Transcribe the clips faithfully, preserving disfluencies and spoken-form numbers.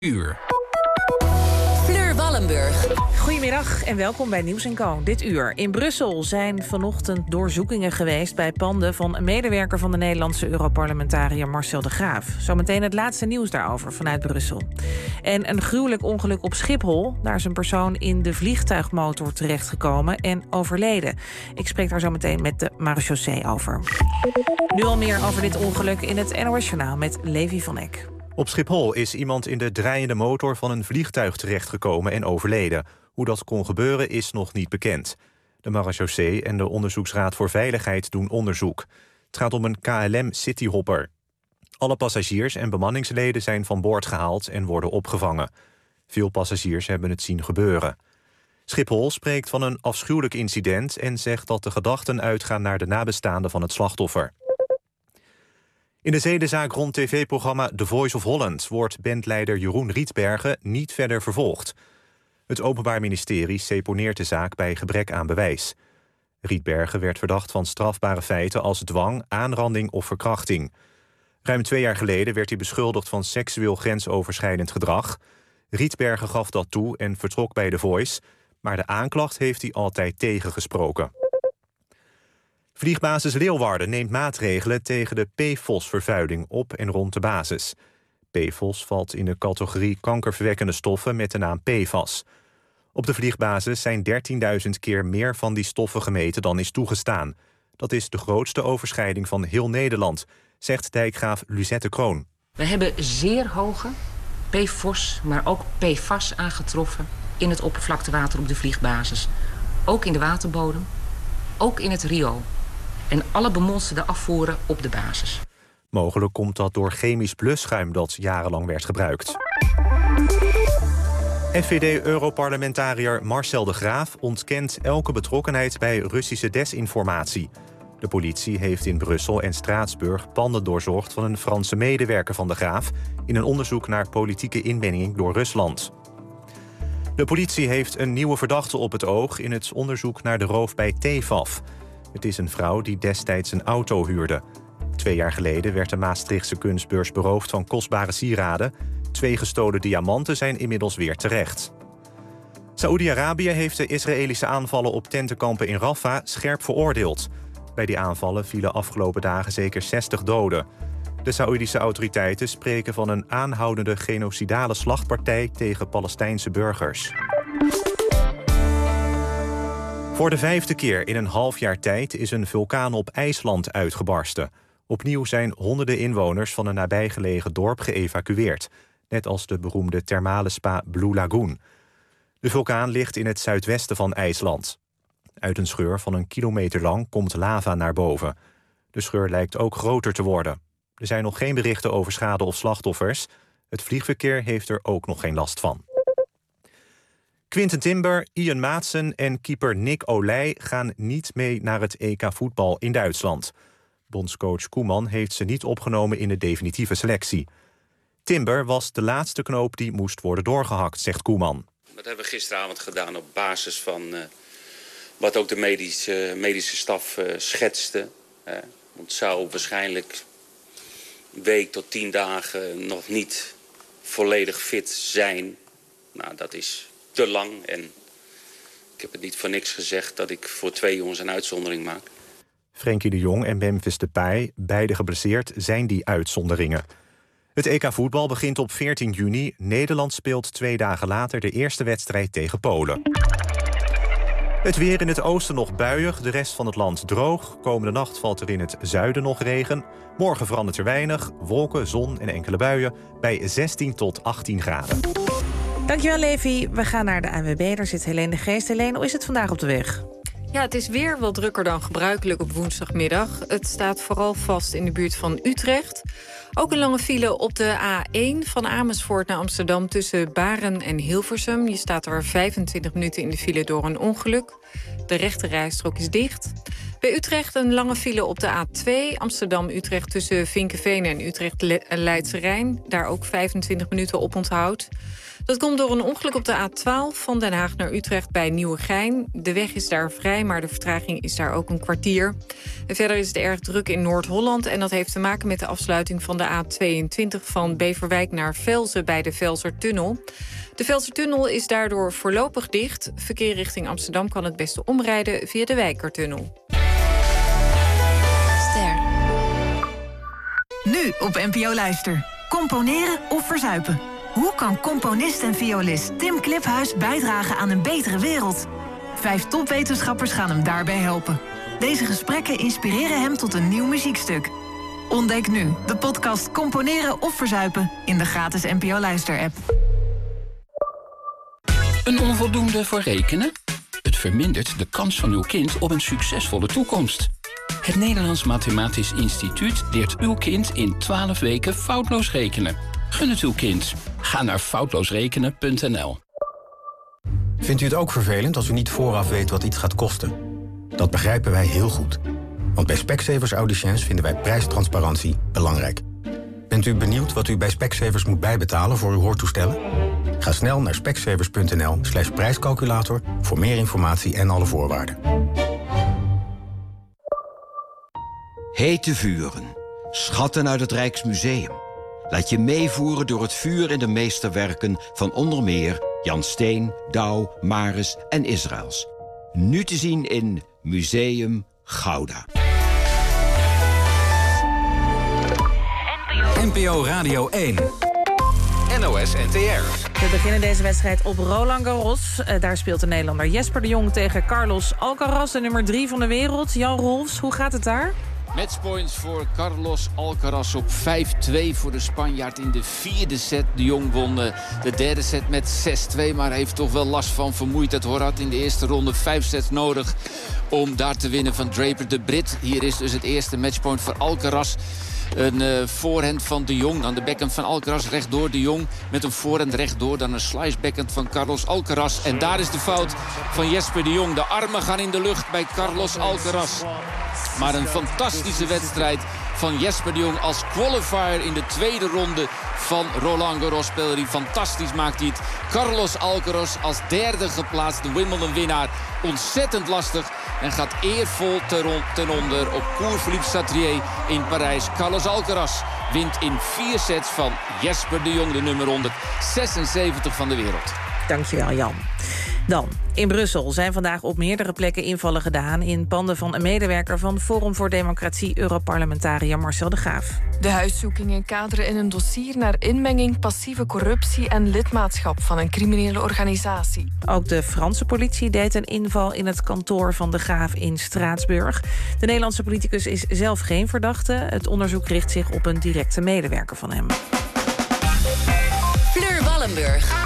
Uur. Fleur Wallenburg. Goedemiddag en welkom bij Nieuws en Co. Dit uur. In Brussel zijn vanochtend doorzoekingen geweest bij panden van een medewerker van de Nederlandse Europarlementariër Marcel de Graaf. Zometeen het laatste nieuws daarover vanuit Brussel. En een gruwelijk ongeluk op Schiphol. Daar is een persoon in de vliegtuigmotor terechtgekomen en overleden. Ik spreek daar zo meteen met de marechaussee over. Nu al meer over dit ongeluk in het N O S Journaal met Levi van Eck. Op Schiphol is iemand in de draaiende motor van een vliegtuig terechtgekomen en overleden. Hoe dat kon gebeuren is nog niet bekend. De marechaussee en de Onderzoeksraad voor Veiligheid doen onderzoek. Het gaat om een K L M Cityhopper. Alle passagiers en bemanningsleden zijn van boord gehaald en worden opgevangen. Veel passagiers hebben het zien gebeuren. Schiphol spreekt van een afschuwelijk incident en zegt dat de gedachten uitgaan naar de nabestaanden van het slachtoffer. In de zedenzaak rond tv-programma The Voice of Holland wordt bandleider Jeroen Rietbergen niet verder vervolgd. Het Openbaar Ministerie seponeert de zaak bij gebrek aan bewijs. Rietbergen werd verdacht van strafbare feiten als dwang, aanranding of verkrachting. Ruim twee jaar geleden werd hij beschuldigd van seksueel grensoverschrijdend gedrag. Rietbergen gaf dat toe en vertrok bij The Voice, maar de aanklacht heeft hij altijd tegengesproken. Vliegbasis Leeuwarden neemt maatregelen tegen de P F O S-vervuiling op en rond de basis. P F O S valt in de categorie kankerverwekkende stoffen met de naam P F A S. Op de vliegbasis zijn dertienduizend keer meer van die stoffen gemeten dan is toegestaan. Dat is de grootste overschrijding van heel Nederland, zegt dijkgraaf Luzette Kroon. We hebben zeer hoge P F O S, maar ook P F A S aangetroffen in het oppervlaktewater op de vliegbasis. Ook in de waterbodem, ook in het riool. En alle bemonsterde afvoeren op de basis. Mogelijk komt dat door chemisch blusschuim dat jarenlang werd gebruikt. F V D-europarlementariër Marcel de Graaf ontkent elke betrokkenheid bij Russische desinformatie. De politie heeft in Brussel en Straatsburg panden doorzocht van een Franse medewerker van de Graaf in een onderzoek naar politieke inmenging door Rusland. De politie heeft een nieuwe verdachte op het oog in het onderzoek naar de roof bij T V A F. Het is een vrouw die destijds een auto huurde. Twee jaar geleden werd de Maastrichtse kunstbeurs beroofd van kostbare sieraden. Twee gestolen diamanten zijn inmiddels weer terecht. Saoedi-Arabië heeft de Israëlische aanvallen op tentenkampen in Rafah scherp veroordeeld. Bij die aanvallen vielen afgelopen dagen zeker zestig doden. De Saoedische autoriteiten spreken van een aanhoudende genocidale slachtpartij tegen Palestijnse burgers. Voor de vijfde keer in een half jaar tijd is een vulkaan op IJsland uitgebarsten. Opnieuw zijn honderden inwoners van een nabijgelegen dorp geëvacueerd. Net als de beroemde thermale spa Blue Lagoon. De vulkaan ligt in het zuidwesten van IJsland. Uit een scheur van een kilometer lang komt lava naar boven. De scheur lijkt ook groter te worden. Er zijn nog geen berichten over schade of slachtoffers. Het vliegverkeer heeft er ook nog geen last van. Quinten Timber, Ian Maatsen en keeper Nick Olij gaan niet mee naar het E K voetbal in Duitsland. Bondscoach Koeman heeft ze niet opgenomen in de definitieve selectie. Timber was de laatste knoop die moest worden doorgehakt, zegt Koeman. Dat hebben we gisteravond gedaan op basis van uh, wat ook de medische, medische staf uh, schetste. Uh, het zou waarschijnlijk een week tot tien dagen nog niet volledig fit zijn. Nou, dat is te lang en ik heb het niet voor niks gezegd dat ik voor twee jongens een uitzondering maak. Frenkie de Jong en Memphis Depay, beide geblesseerd, zijn die uitzonderingen. Het E K voetbal begint op veertien juni. Nederland speelt twee dagen later de eerste wedstrijd tegen Polen. Het weer in het oosten nog buiig, de rest van het land droog. Komende nacht valt er in het zuiden nog regen. Morgen verandert er weinig, wolken, zon en enkele buien bij zestien tot achttien graden. Dankjewel, Levi. We gaan naar de A N W B. Daar zit Helene de Geest. Helene, hoe is het vandaag op de weg? Ja, het is weer wel drukker dan gebruikelijk op woensdagmiddag. Het staat vooral vast in de buurt van Utrecht. Ook een lange file op de A één van Amersfoort naar Amsterdam tussen Baren en Hilversum. Je staat er vijfentwintig minuten in de file door een ongeluk. De rechte rijstrook is dicht. Bij Utrecht een lange file op de A twee. Amsterdam-Utrecht tussen Vinkeveen en Utrecht-Leidse Rijn. Daar ook vijfentwintig minuten op onthoud. Dat komt door een ongeluk op de A twaalf van Den Haag naar Utrecht bij Nieuwegein. De weg is daar vrij, maar de vertraging is daar ook een kwartier. En verder is het erg druk in Noord-Holland. En dat heeft te maken met de afsluiting van de A tweeëntwintig... van Beverwijk naar Velzen bij de Velsertunnel. De Velsertunnel is daardoor voorlopig dicht. Verkeer richting Amsterdam kan het beste omrijden via de Wijkertunnel. Ster. Nu op N P O Luister. Componeren of verzuipen? Hoe kan componist en violist Tim Kliphuis bijdragen aan een betere wereld? Vijf topwetenschappers gaan hem daarbij helpen. Deze gesprekken inspireren hem tot een nieuw muziekstuk. Ontdek nu de podcast Componeren of Verzuipen in de gratis N P O Luister-app. Een onvoldoende voor rekenen? Het vermindert de kans van uw kind op een succesvolle toekomst. Het Nederlands Mathematisch Instituut leert uw kind in twaalf weken foutloos rekenen. Gun het uw kind. Ga naar foutloosrekenen punt n l. Vindt u het ook vervelend als u niet vooraf weet wat iets gaat kosten? Dat begrijpen wij heel goed. Want bij Specsavers Audiciëns vinden wij prijstransparantie belangrijk. Bent u benieuwd wat u bij Specsavers moet bijbetalen voor uw hoortoestellen? Ga snel naar specsavers punt n l slash prijscalculator voor meer informatie en alle voorwaarden. Hete vuren. Schatten uit het Rijksmuseum. Laat je meevoeren door het vuur in de meesterwerken van onder meer Jan Steen, Douw, Maris en Israëls. Nu te zien in Museum Gouda. N P O Radio één. N O S N T R. We beginnen deze wedstrijd op Roland Garros. Uh, daar speelt de Nederlander Jesper de Jong tegen Carlos Alcaraz, de nummer drie van de wereld. Jan Rolfs, hoe gaat het daar? Matchpoints voor Carlos Alcaraz op vijf twee voor de Spanjaard in de vierde set. De Jong won de derde set met zes twee, maar heeft toch wel last van vermoeidheid. Hoor, had in de eerste ronde vijf sets nodig om daar te winnen van Draper, de Brit. Hier is dus het eerste matchpoint voor Alcaraz. Een uh, voorhand van de Jong, dan de backhand van Alcaraz rechtdoor. De Jong met een voorhand rechtdoor, dan een slice backhand van Carlos Alcaraz. En daar is de fout van Jesper de Jong. De armen gaan in de lucht bij Carlos Alcaraz. Maar een fantastische wedstrijd van Jesper de Jong als qualifier in de tweede ronde van Roland Garros. Speelde hij fantastisch, maakt hij het. Carlos Alcaraz als derde geplaatst, de Wimbledon-winnaar. Ontzettend lastig en gaat eervol ten onder op Cours-Philippe Chatrier in Parijs. Carlos Alcaraz wint in vier sets van Jesper de Jong, de nummer honderdzesenzeventig van de wereld. Dankjewel, Jan. Dan, in Brussel zijn vandaag op meerdere plekken invallen gedaan in panden van een medewerker van Forum voor Democratie, Europarlementariër Marcel de Graaf. De huiszoekingen kaderen in een dossier naar inmenging, passieve corruptie en lidmaatschap van een criminele organisatie. Ook de Franse politie deed een inval in het kantoor van de Graaf in Straatsburg. De Nederlandse politicus is zelf geen verdachte. Het onderzoek richt zich op een directe medewerker van hem. Fleur Wallenburg.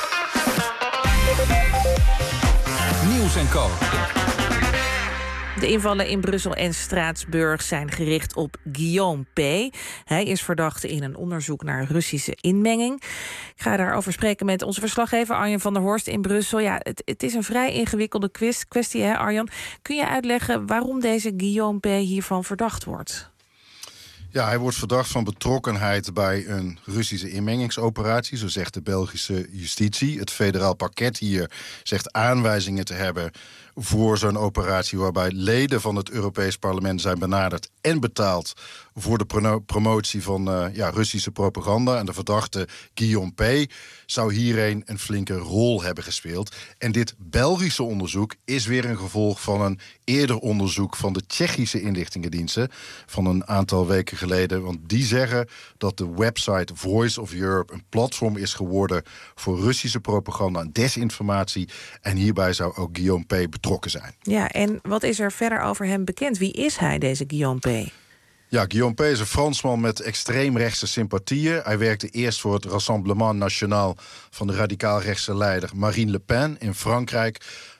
Nieuws en Co. De invallen in Brussel en Straatsburg zijn gericht op Guillaume P. Hij is verdachte in een onderzoek naar Russische inmenging. Ik ga daarover spreken met onze verslaggever Arjan van der Horst in Brussel. Ja, het, het is een vrij ingewikkelde kwestie, hè Arjan? Kun je uitleggen waarom deze Guillaume P. hiervan verdacht wordt? Ja, hij wordt verdacht van betrokkenheid bij een Russische inmengingsoperatie, zo zegt de Belgische justitie. Het federaal parket hier zegt aanwijzingen te hebben voor zo'n operatie waarbij leden van het Europees Parlement zijn benaderd en betaald voor de pro- promotie van uh, ja, Russische propaganda. En de verdachte Guillaume P. zou hierin een flinke rol hebben gespeeld. En dit Belgische onderzoek is weer een gevolg van een eerder onderzoek van de Tsjechische inlichtingendiensten van een aantal weken geleden. Want die zeggen dat de website Voice of Europe een platform is geworden voor Russische propaganda en desinformatie. En hierbij zou ook Guillaume P. betrokken zijn. Ja, en wat is er verder over hem bekend? Wie is hij, deze Guillaume P.? Ja, Guillaume P. is een Fransman met extreemrechtse sympathieën. Hij werkte eerst voor het Rassemblement National van de radicaal-rechtse leider Marine Le Pen in Frankrijk.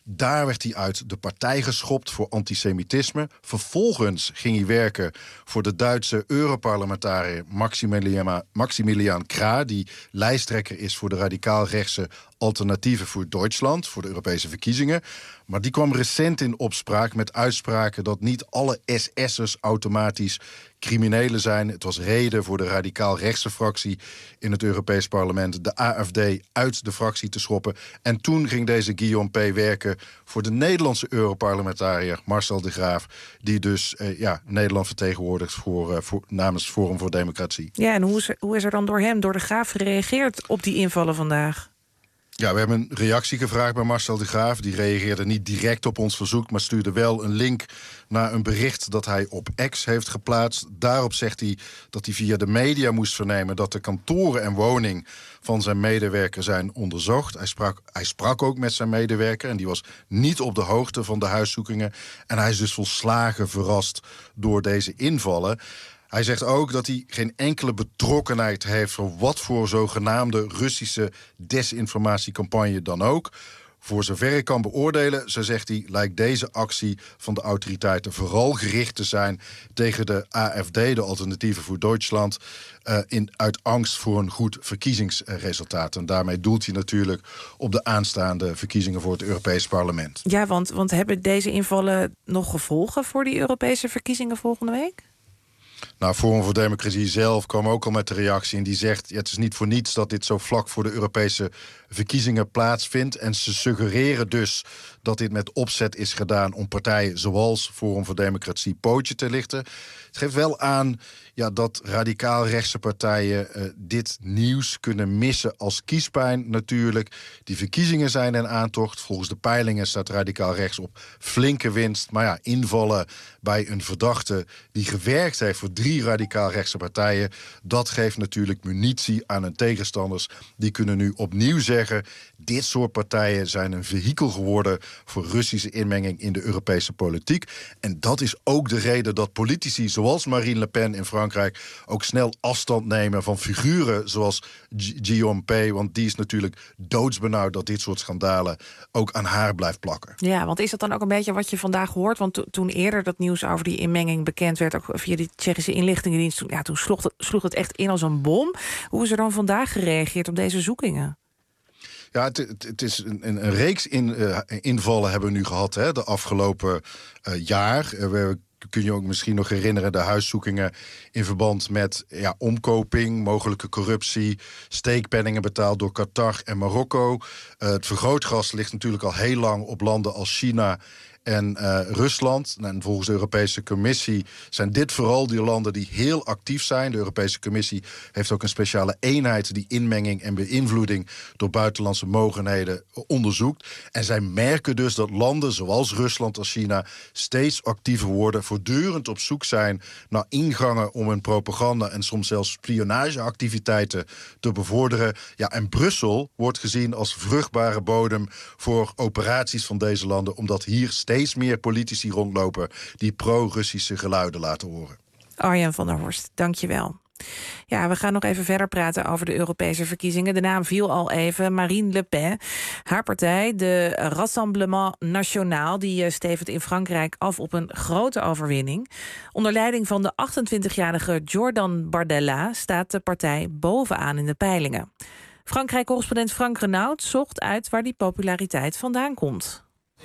Daar werd hij uit de partij geschopt voor antisemitisme. Vervolgens ging hij werken voor de Duitse Europarlementariër Maximilian, Maximilian Krah, die lijsttrekker is voor de radicaal-rechtse Alternatieven voor Duitsland, voor de Europese verkiezingen. Maar die kwam recent in opspraak met uitspraken dat niet alle S S'ers automatisch criminelen zijn. Het was reden voor de radicaal-rechtse fractie in het Europees Parlement de A F D uit de fractie te schoppen. En toen ging deze Guillaume P. werken voor de Nederlandse Europarlementariër Marcel de Graaf, die dus eh, ja, Nederland vertegenwoordigt voor, uh, voor, namens Forum voor Democratie. Ja, en hoe is, er, hoe is er dan door hem, door de Graaf, gereageerd op die invallen vandaag? Ja, we hebben een reactie gevraagd bij Marcel de Graaf. Die reageerde niet direct op ons verzoek, maar stuurde wel een link naar een bericht dat hij op X heeft geplaatst. Daarop zegt hij dat hij via de media moest vernemen dat de kantoren en woning van zijn medewerker zijn onderzocht. Hij sprak, hij sprak ook met zijn medewerker en die was niet op de hoogte van de huiszoekingen. En hij is dus volslagen verrast door deze invallen. Hij zegt ook dat hij geen enkele betrokkenheid heeft voor wat voor zogenaamde Russische desinformatiecampagne dan ook. Voor zover ik kan beoordelen, zo zegt hij, lijkt deze actie van de autoriteiten vooral gericht te zijn tegen de A F D, de Alternatieven voor Duitsland, uh, in, uit angst voor een goed verkiezingsresultaat. En daarmee doelt hij natuurlijk op de aanstaande verkiezingen voor het Europees Parlement. Ja, want, want hebben deze invallen nog gevolgen voor die Europese verkiezingen volgende week? Nou, Forum voor Democratie zelf kwam ook al met de reactie en die zegt, ja, het is niet voor niets dat dit zo vlak voor de Europese verkiezingen plaatsvindt. En ze suggereren dus dat dit met opzet is gedaan om partijen zoals Forum voor Democratie pootje te lichten. Het geeft wel aan ja, dat radicaal-rechtse partijen uh, dit nieuws kunnen missen als kiespijn natuurlijk. Die verkiezingen zijn in aantocht. Volgens de peilingen staat radicaal-rechts op flinke winst. Maar ja, invallen bij een verdachte die gewerkt heeft voor drie radicaal-rechtse partijen, dat geeft natuurlijk munitie aan hun tegenstanders. Die kunnen nu opnieuw zeggen, dit soort partijen zijn een vehikel geworden voor Russische inmenging in de Europese politiek. En dat is ook de reden dat politici zoals Marine Le Pen in Frankrijk ook snel afstand nemen van figuren zoals Guillaume P. Want die is natuurlijk doodsbenauwd dat dit soort schandalen ook aan haar blijft plakken. Ja, want is dat dan ook een beetje wat je vandaag hoort? Want to, toen eerder dat nieuws over die inmenging bekend werd, ook via die Tsjechische inlichtingendienst, ja, toen sloeg het, sloeg het echt in als een bom. Hoe is er dan vandaag gereageerd op deze zoekingen? Ja, het, het, het is een, een reeks in, uh, invallen hebben we nu gehad hè, de afgelopen uh, jaar. Uh, we kun je ook misschien nog herinneren de huiszoekingen in verband met ja, omkoping, mogelijke corruptie, steekpenningen betaald door Qatar en Marokko. Uh, het vergrootglas ligt natuurlijk al heel lang op landen als China en uh, Rusland. En volgens de Europese Commissie zijn dit vooral die landen die heel actief zijn. De Europese Commissie heeft ook een speciale eenheid die inmenging en beïnvloeding door buitenlandse mogendheden onderzoekt. En zij merken dus dat landen zoals Rusland als China steeds actiever worden, voortdurend op zoek zijn naar ingangen om hun propaganda en soms zelfs spionageactiviteiten te bevorderen. Ja, en Brussel wordt gezien als vruchtbare bodem voor operaties van deze landen, omdat hier steeds steeds meer politici rondlopen die pro-Russische geluiden laten horen. Arjen van der Horst, dank je wel. Ja, we gaan nog even verder praten over de Europese verkiezingen. De naam viel al even, Marine Le Pen. Haar partij, de Rassemblement National, die stevend in Frankrijk af op een grote overwinning. Onder leiding van de achtentwintigjarige Jordan Bardella staat de partij bovenaan in de peilingen. Frankrijk-correspondent Frank Renaud zocht uit waar die populariteit vandaan komt.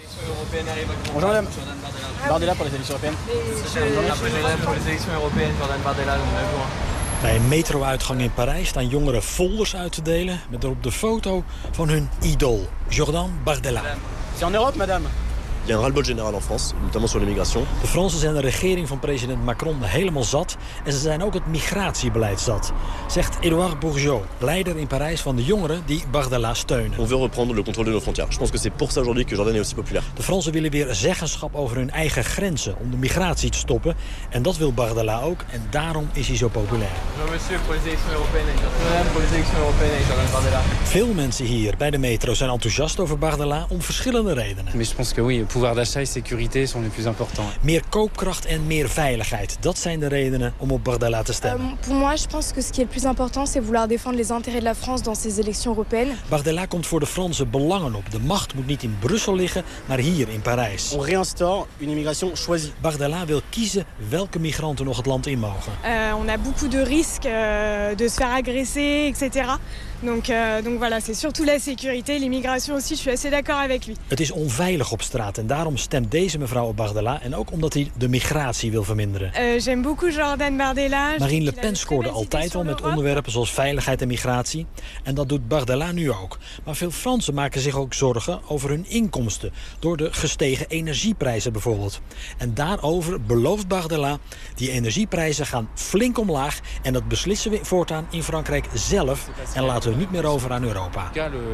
Bonjour madame. Bardella pour les élections européennes. Pour les élections européennes, Jordan Bardella. Bij een metro-uitgang in Parijs staan jongeren folders uit te delen met erop de foto van hun idool, Jordan Bardella. C'est en Europe, madame. Il y a un ras-le-bol général en France, notamment sur l'immigration. De Fransen zijn de regering van president Macron helemaal zat en ze zijn ook het migratiebeleid zat, zegt Edouard Bourgeot, leider in Parijs van de jongeren die Bardella steunen. On veut reprendre le contrôle de nos frontières. Je pense que c'est pour ça aujourd'hui que Jordan est aussi populaire. De Fransen willen weer zeggenschap over hun eigen grenzen om de migratie te stoppen en dat wil Bardella ook en daarom is hij zo populair. Monsieur, pour les élections européennes, Madame, pour les élections européennes, Jordan Bardella. Veel mensen hier bij de metro zijn enthousiast over Bardella om verschillende redenen. Mais je pense que oui, pouvoir d'achat et sécurité sont les plus importants. Meer koopkracht en meer veiligheid. Dat zijn de redenen om op Bardella te stemmen. Euh, pour moi, je pense que ce qui est le plus important, c'est vouloir défendre les intérêts de la France dans ces élections européennes. Bardella komt voor de Franse belangen op. De macht moet niet in Brussel liggen, maar hier in Parijs. On réinstaure une immigration choisie. Bardella wil kiezen welke migranten nog het land in mogen. Euh, on a beaucoup de risques euh, de se faire agresser, et cetera. Donc, euh, donc voilà, c'est surtout la sécurité, l'immigration aussi, je suis assez d'accord avec lui. Het is onveilig op straat en daarom stemt deze mevrouw op Bardella. En ook omdat hij de migratie wil verminderen. Uh, J'aime beaucoup Jordan Bardella. Marine Le Pen scoorde altijd al met onderwerpen zoals veiligheid en migratie. En dat doet Bardella nu ook. Maar veel Fransen maken zich ook zorgen over hun inkomsten. Door de gestegen energieprijzen bijvoorbeeld. En daarover belooft Bardella, die energieprijzen gaan flink omlaag. En dat beslissen we voortaan in Frankrijk zelf. En laten we niet meer over aan Europa.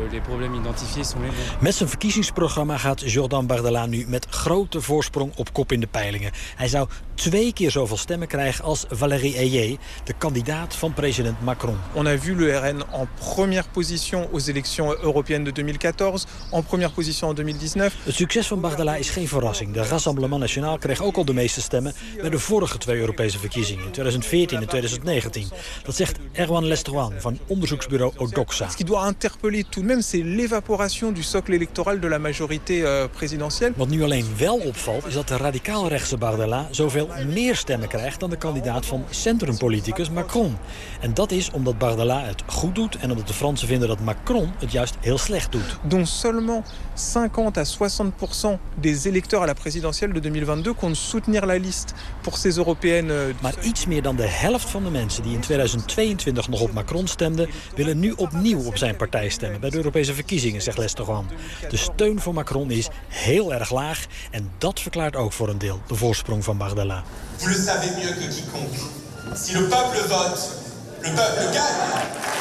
Met zijn verkiezingsprogramma gaat Jordan Bardella nu met grote voorsprong op kop in de peilingen. Hij zou twee keer zoveel stemmen krijgen als Valérie Ayé, de kandidaat van president Macron. On a vu le R N en première position aux élections européennes de tweeduizend veertien, en première position en tweeduizend negentien. Het succes van Bardella is geen verrassing. De Rassemblement National kreeg ook al de meeste stemmen bij de vorige twee Europese verkiezingen, in tweeduizend veertien en tweeduizend negentien. Dat zegt Erwan Lestroan van onderzoeksbureau Odoxa. Ce qui doit interpeller tout de même, c'est l'évaporation du socle électoral de la majorité uh, présidentielle. Wat nu alleen wel opvalt, is dat de radicaal-rechtse Bardella zoveel meer stemmen krijgt dan de kandidaat van centrumpoliticus Macron. En dat is omdat Bardella het goed doet en omdat de Fransen vinden dat Macron het juist heel slecht doet. Donc seulement cinquante à soixante pour cent des électeurs à la présidentielle de tweeduizend tweeëntwintig comptent soutenir la liste pour ces européennes. Maar iets meer dan de helft van de mensen die in tweeduizend tweeëntwintig nog op Macron stemden, willen nu opnieuw op zijn partij stemmen bij de Europese verkiezingen, zegt Lestroan. De steun voor Macron is heel erg laag en dat verklaart ook voor een deel de voorsprong van Bardella. Vous le savez mieux que quiconque. Si le peuple vote, le peuple gagne.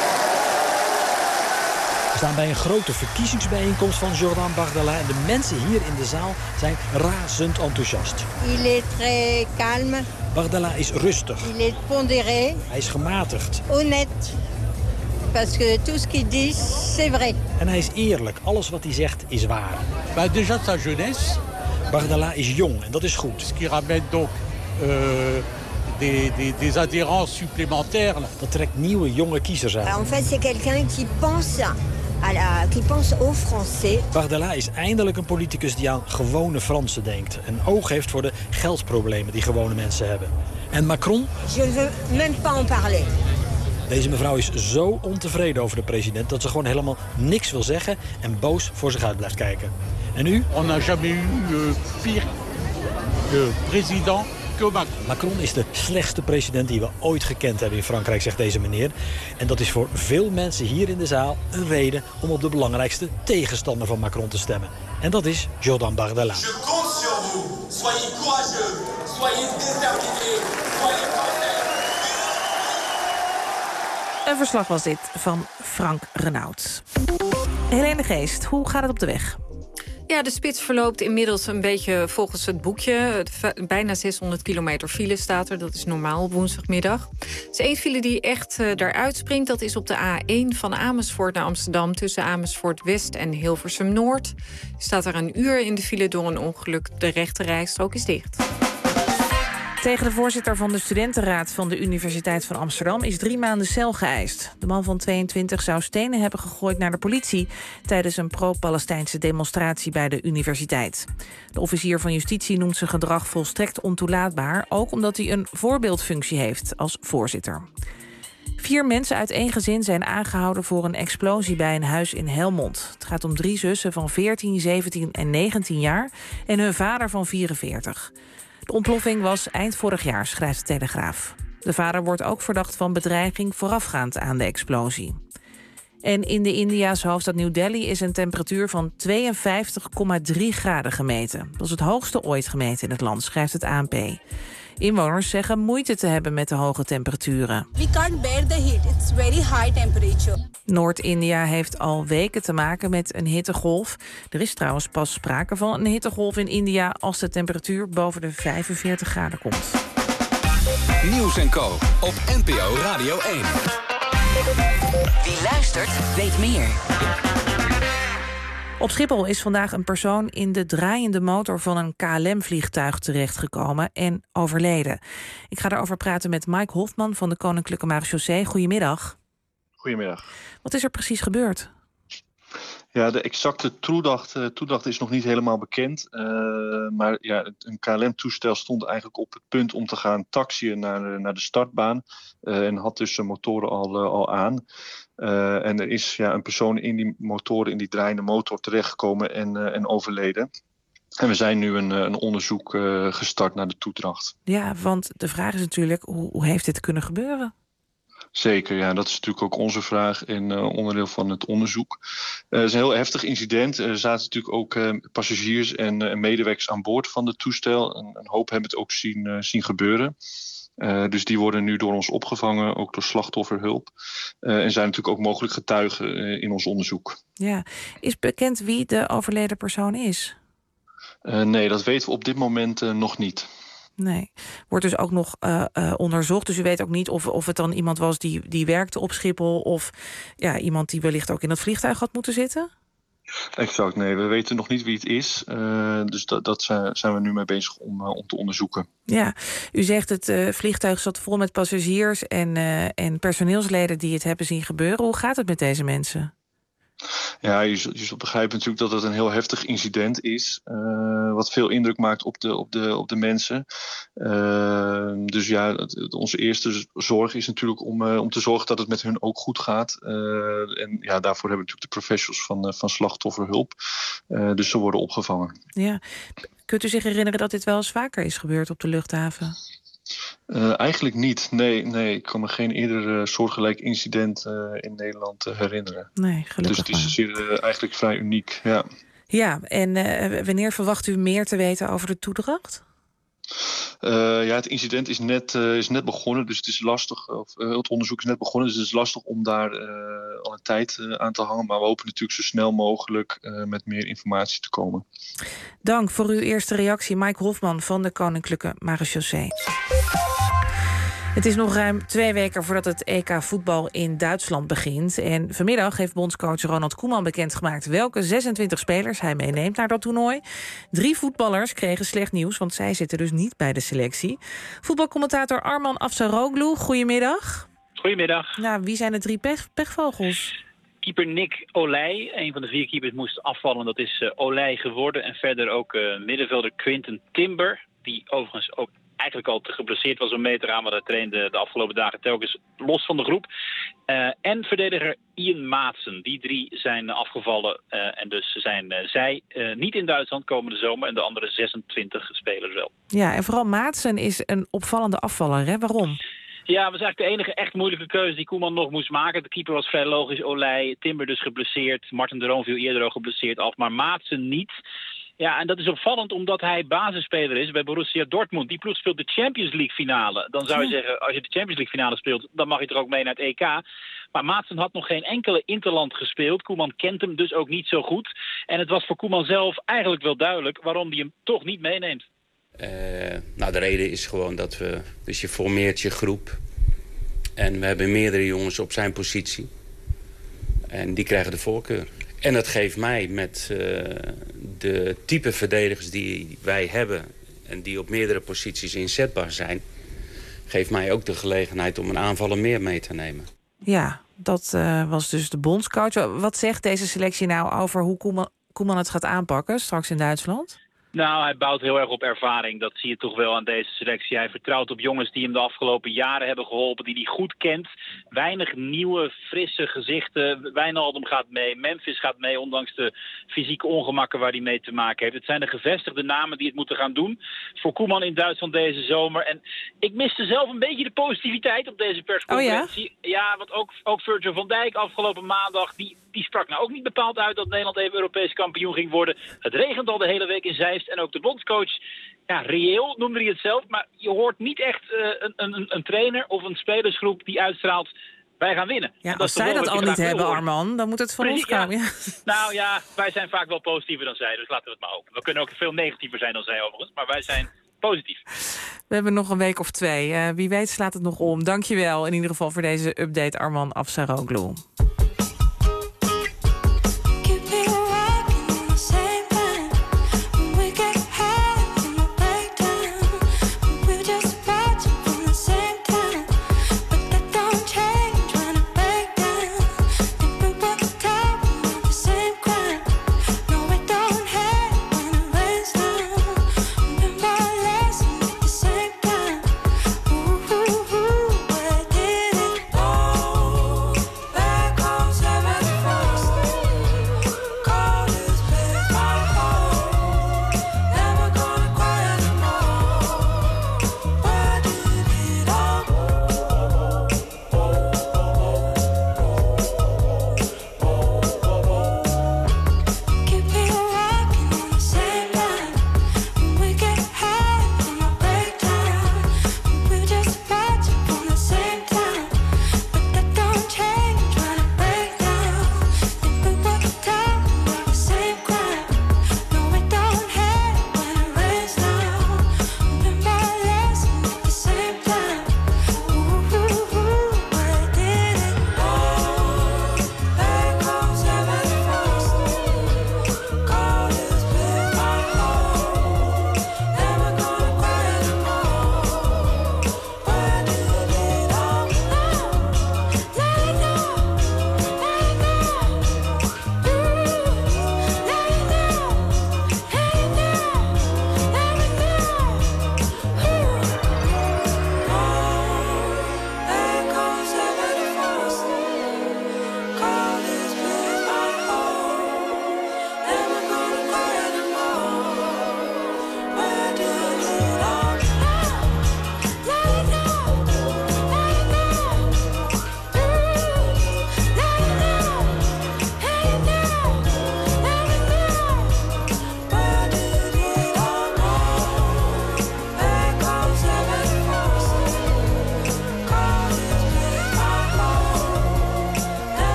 We staan bij een grote verkiezingsbijeenkomst van Jordan Bardella en de mensen hier in de zaal zijn razend enthousiast. Il est très calme. Bardella is rustig. Il est pondéré. Hij is gematigd. Honnête. Parce que tout ce qu'il dit, c'est vrai. En hij is eerlijk. Alles wat hij zegt is waar. Bah déjà sa jeunesse. Bardella is jong en dat is goed. Ce qui ramène donc euh, des, des, des adhérents supplémentaires. Dat trekt nieuwe jonge kiezers aan. En fait, c'est quelqu'un qui pense à la, qui pense aux Français. Bardella is eindelijk een politicus die aan gewone Fransen denkt. En oog heeft voor de geldproblemen die gewone mensen hebben. En Macron? Je ne veux même pas en parler. Deze mevrouw is zo ontevreden over de president dat ze gewoon helemaal niks wil zeggen en boos voor zich uit blijft kijken. En u? On n'a jamais eu euh, pire de président que Macron. Macron is de slechtste president die we ooit gekend hebben in Frankrijk, zegt deze meneer. En dat is voor veel mensen hier in de zaal een reden om op de belangrijkste tegenstander van Macron te stemmen. En dat is Jordan Bardella. Je compte sur vous. Soyez courageux. Soyez déterminés. Soyez français. Een verslag was dit van Frank Renaud. Helene Geest, hoe gaat het op de weg? Ja, de spits verloopt inmiddels een beetje volgens het boekje. Bijna zeshonderd kilometer file staat er. Dat is normaal op woensdagmiddag. Er is één file die echt uh, daaruit springt. Dat is op de A één van Amersfoort naar Amsterdam... tussen Amersfoort West en Hilversum Noord. Je staat daar een uur in de file door een ongeluk. De rechte rijstrook is dicht. Tegen de voorzitter van de studentenraad van de Universiteit van Amsterdam is drie maanden cel geëist. De man van tweeëntwintig zou stenen hebben gegooid naar de politie tijdens een pro-Palestijnse demonstratie bij de universiteit. De officier van justitie noemt zijn gedrag volstrekt ontoelaatbaar, ook omdat hij een voorbeeldfunctie heeft als voorzitter. Vier mensen uit één gezin zijn aangehouden voor een explosie bij een huis in Helmond. Het gaat om drie zussen van veertien, zeventien en negentien jaar en hun vader van vierenveertig. De ontploffing was eind vorig jaar, schrijft de Telegraaf. De vader wordt ook verdacht van bedreiging voorafgaand aan de explosie. En in de Indiase hoofdstad New Delhi is een temperatuur van tweeënvijftig komma drie graden gemeten. Dat is het hoogste ooit gemeten in het land, schrijft het A N P. Inwoners zeggen moeite te hebben met de hoge temperaturen. We can't bear the heat. It's very high temperature. Noord-India heeft al weken te maken met een hittegolf. Er is trouwens pas sprake van een hittegolf in India als de temperatuur boven de vijfenveertig graden komt. Nieuws en Co. op N P O Radio één. Wie luistert, weet meer. Op Schiphol is vandaag een persoon in de draaiende motor van een K L M-vliegtuig terechtgekomen en overleden. Ik ga daarover praten met Mike Hofman van de Koninklijke Marechaussee. Goedemiddag. Goedemiddag. Wat is er precies gebeurd? Ja, de exacte toedracht, uh, toedracht is nog niet helemaal bekend. Uh, maar ja, een K L M-toestel stond eigenlijk op het punt om te gaan taxiën naar, naar de startbaan. Uh, en had dus zijn motoren al, uh, al aan. Uh, en er is ja, een persoon in die motoren, in die draaiende motor terechtgekomen en, uh, en overleden. En we zijn nu een, een onderzoek uh, gestart naar de toedracht. Ja, want de vraag is natuurlijk, hoe, hoe heeft dit kunnen gebeuren? Zeker, ja, dat is natuurlijk ook onze vraag en uh, onderdeel van het onderzoek. Uh, het is een heel heftig incident. Er zaten natuurlijk ook uh, passagiers en uh, medewerkers aan boord van het toestel. Een, een hoop hebben het ook zien, uh, zien gebeuren. Uh, dus die worden nu door ons opgevangen, ook door slachtofferhulp. Uh, en zijn natuurlijk ook mogelijk getuigen uh, in ons onderzoek. Ja, is bekend wie de overleden persoon is? Uh, nee, dat weten we op dit moment uh, nog niet. Nee, wordt dus ook nog uh, uh, onderzocht. Dus u weet ook niet of, of het dan iemand was die, die werkte op Schiphol... of ja, iemand die wellicht ook in het vliegtuig had moeten zitten? Exact, nee. We weten nog niet wie het is. Uh, dus dat, dat zijn we nu mee bezig om, uh, om te onderzoeken. Ja, u zegt het uh, vliegtuig zat vol met passagiers en, uh, en personeelsleden die het hebben zien gebeuren. Hoe gaat het met deze mensen? Ja, je zult, je zult begrijpen natuurlijk dat het een heel heftig incident is. Uh, wat veel indruk maakt op de, op de, op de mensen. Uh, dus ja, het, het, onze eerste zorg is natuurlijk om, uh, om te zorgen dat het met hun ook goed gaat. Uh, en ja, daarvoor hebben we natuurlijk de professionals van, uh, van slachtofferhulp. Uh, dus ze worden opgevangen. Ja. Kunt u zich herinneren dat dit wel eens vaker is gebeurd op de luchthaven? Uh, eigenlijk niet. Nee, nee, ik kan me geen eerder uh, soortgelijk incident uh, in Nederland uh, herinneren. Nee, gelukkig. Dus het is hier, uh, eigenlijk vrij uniek, ja. Ja, en uh, wanneer verwacht u meer te weten over de toedracht? Uh, ja, het incident is net, uh, is net begonnen, dus het is lastig. Of, uh, het onderzoek is net begonnen, dus het is lastig om daar uh, al een tijd uh, aan te hangen. Maar we hopen natuurlijk zo snel mogelijk uh, met meer informatie te komen. Dank voor uw eerste reactie, Mike Hofman van de Koninklijke Marechaussee. Het is nog ruim twee weken voordat het E K voetbal in Duitsland begint. En vanmiddag heeft bondscoach Ronald Koeman bekendgemaakt welke zesentwintig spelers hij meeneemt naar dat toernooi. Drie voetballers kregen slecht nieuws, want zij zitten dus niet bij de selectie. Voetbalcommentator Arman Afsaroglu, goedemiddag. Goedemiddag. Nou, wie zijn de drie pech, pechvogels? Keeper Nick Olij, een van de vier keepers, moest afvallen. Dat is uh, Olij geworden. En verder ook uh, middenvelder Quinten Timber, die overigens ook eigenlijk al te geblesseerd was om mee te gaan, maar hij trainde de afgelopen dagen telkens los van de groep. Uh, en verdediger Ian Maatsen. Die drie zijn afgevallen uh, en dus zijn uh, zij uh, niet in Duitsland komende zomer en de andere zesentwintig spelers wel. Ja, en vooral Maatsen is een opvallende afvaller, hè? Waarom? Ja, dat was eigenlijk de enige echt moeilijke keuze die Koeman nog moest maken. De keeper was vrij logisch, Olij, Timber dus geblesseerd. Martin de Roon viel eerder al geblesseerd af, maar Maatsen niet. Ja, en dat is opvallend omdat hij basisspeler is bij Borussia Dortmund. Die ploeg speelt de Champions League finale. Dan zou je zeggen, als je de Champions League finale speelt, dan mag je er ook mee naar het E K. Maar Maatsen had nog geen enkele interland gespeeld. Koeman kent hem dus ook niet zo goed. En het was voor Koeman zelf eigenlijk wel duidelijk waarom hij hem toch niet meeneemt. Uh, nou, de reden is gewoon dat we... Dus je formeert je groep. En we hebben meerdere jongens op zijn positie. En die krijgen de voorkeur. En dat geeft mij met uh, de type verdedigers die wij hebben... en die op meerdere posities inzetbaar zijn... geeft mij ook de gelegenheid om een aanvaller meer mee te nemen. Ja, dat uh, was dus de bondscoach. Wat zegt deze selectie nou over hoe Koeman, Koeman het gaat aanpakken straks in Duitsland? Nou, hij bouwt heel erg op ervaring. Dat zie je toch wel aan deze selectie. Hij vertrouwt op jongens die hem de afgelopen jaren hebben geholpen, die hij goed kent. Weinig nieuwe, frisse gezichten. Wijnaldum gaat mee, Memphis gaat mee, ondanks de fysieke ongemakken waar hij mee te maken heeft. Het zijn de gevestigde namen die het moeten gaan doen voor Koeman in Duitsland deze zomer. En ik miste zelf een beetje de positiviteit op deze persconferentie. Oh ja? Ja, want ook, ook Virgil van Dijk afgelopen maandag, die, die sprak nou ook niet bepaald uit dat Nederland even Europees kampioen ging worden. Het regent al de hele week in Zeist. En ook de bondscoach, ja, reëel noemde hij het zelf. Maar je hoort niet echt uh, een, een, een trainer of een spelersgroep die uitstraalt, wij gaan winnen. Ja, als zij dat al niet hebben, Arman, dan moet het van Precies, ons komen. Ja. Ja. Nou ja, wij zijn vaak wel positiever dan zij, dus laten we het maar hopen. We kunnen ook veel negatiever zijn dan zij overigens, maar wij zijn positief. We hebben nog een week of twee. Uh, wie weet slaat het nog om. Dankjewel in ieder geval voor deze update, Arman Afsaroglu.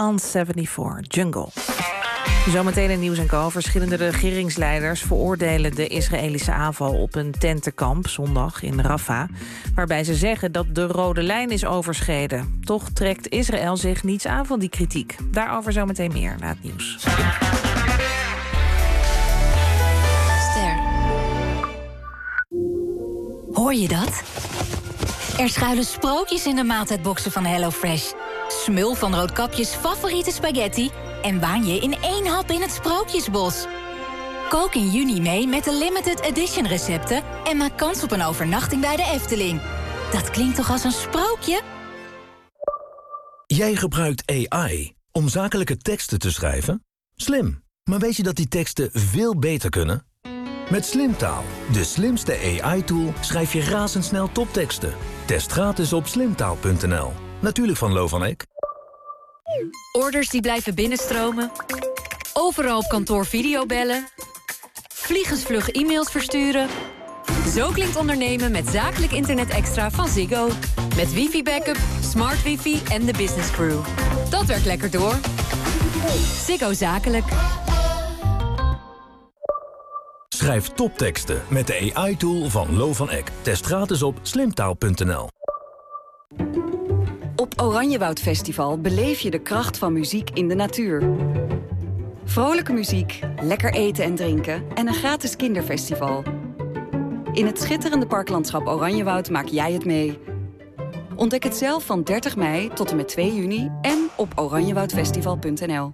on zevenenzeventig, Jungle. Zometeen in Nieuws en Co. Verschillende regeringsleiders veroordelen de Israëlische aanval op een tentenkamp zondag in Rafah, waarbij ze zeggen dat de rode lijn is overschreden. Toch trekt Israël zich niets aan van die kritiek. Daarover zometeen meer na het nieuws. Ster. Hoor je dat? Er schuilen sprookjes in de maaltijdboxen van HelloFresh. Smul van Roodkapjes favoriete spaghetti en waan je in één hap in het Sprookjesbos. Kook in juni mee met de limited edition recepten en maak kans op een overnachting bij de Efteling. Dat klinkt toch als een sprookje? Jij gebruikt A I om zakelijke teksten te schrijven? Slim, maar weet je dat die teksten veel beter kunnen? Met Slimtaal, de slimste A I-tool, schrijf je razendsnel topteksten. Test gratis op slimtaal punt n l. Natuurlijk van Lo van Eck. Orders die blijven binnenstromen. Overal op kantoor videobellen. Vliegensvlug e-mails versturen. Zo klinkt ondernemen met zakelijk internet extra van Ziggo. Met wifi-backup, smart wifi en de business crew. Dat werkt lekker door. Ziggo Zakelijk. Schrijf topteksten met de A I-tool van Lo van Eck. Test gratis op slimtaal punt n l. Op Oranjewoud Festival beleef je de kracht van muziek in de natuur. Vrolijke muziek, lekker eten en drinken en een gratis kinderfestival. In het schitterende parklandschap Oranjewoud maak jij het mee. Ontdek het zelf van dertig mei tot en met twee juni en op oranjewoudfestival punt n l.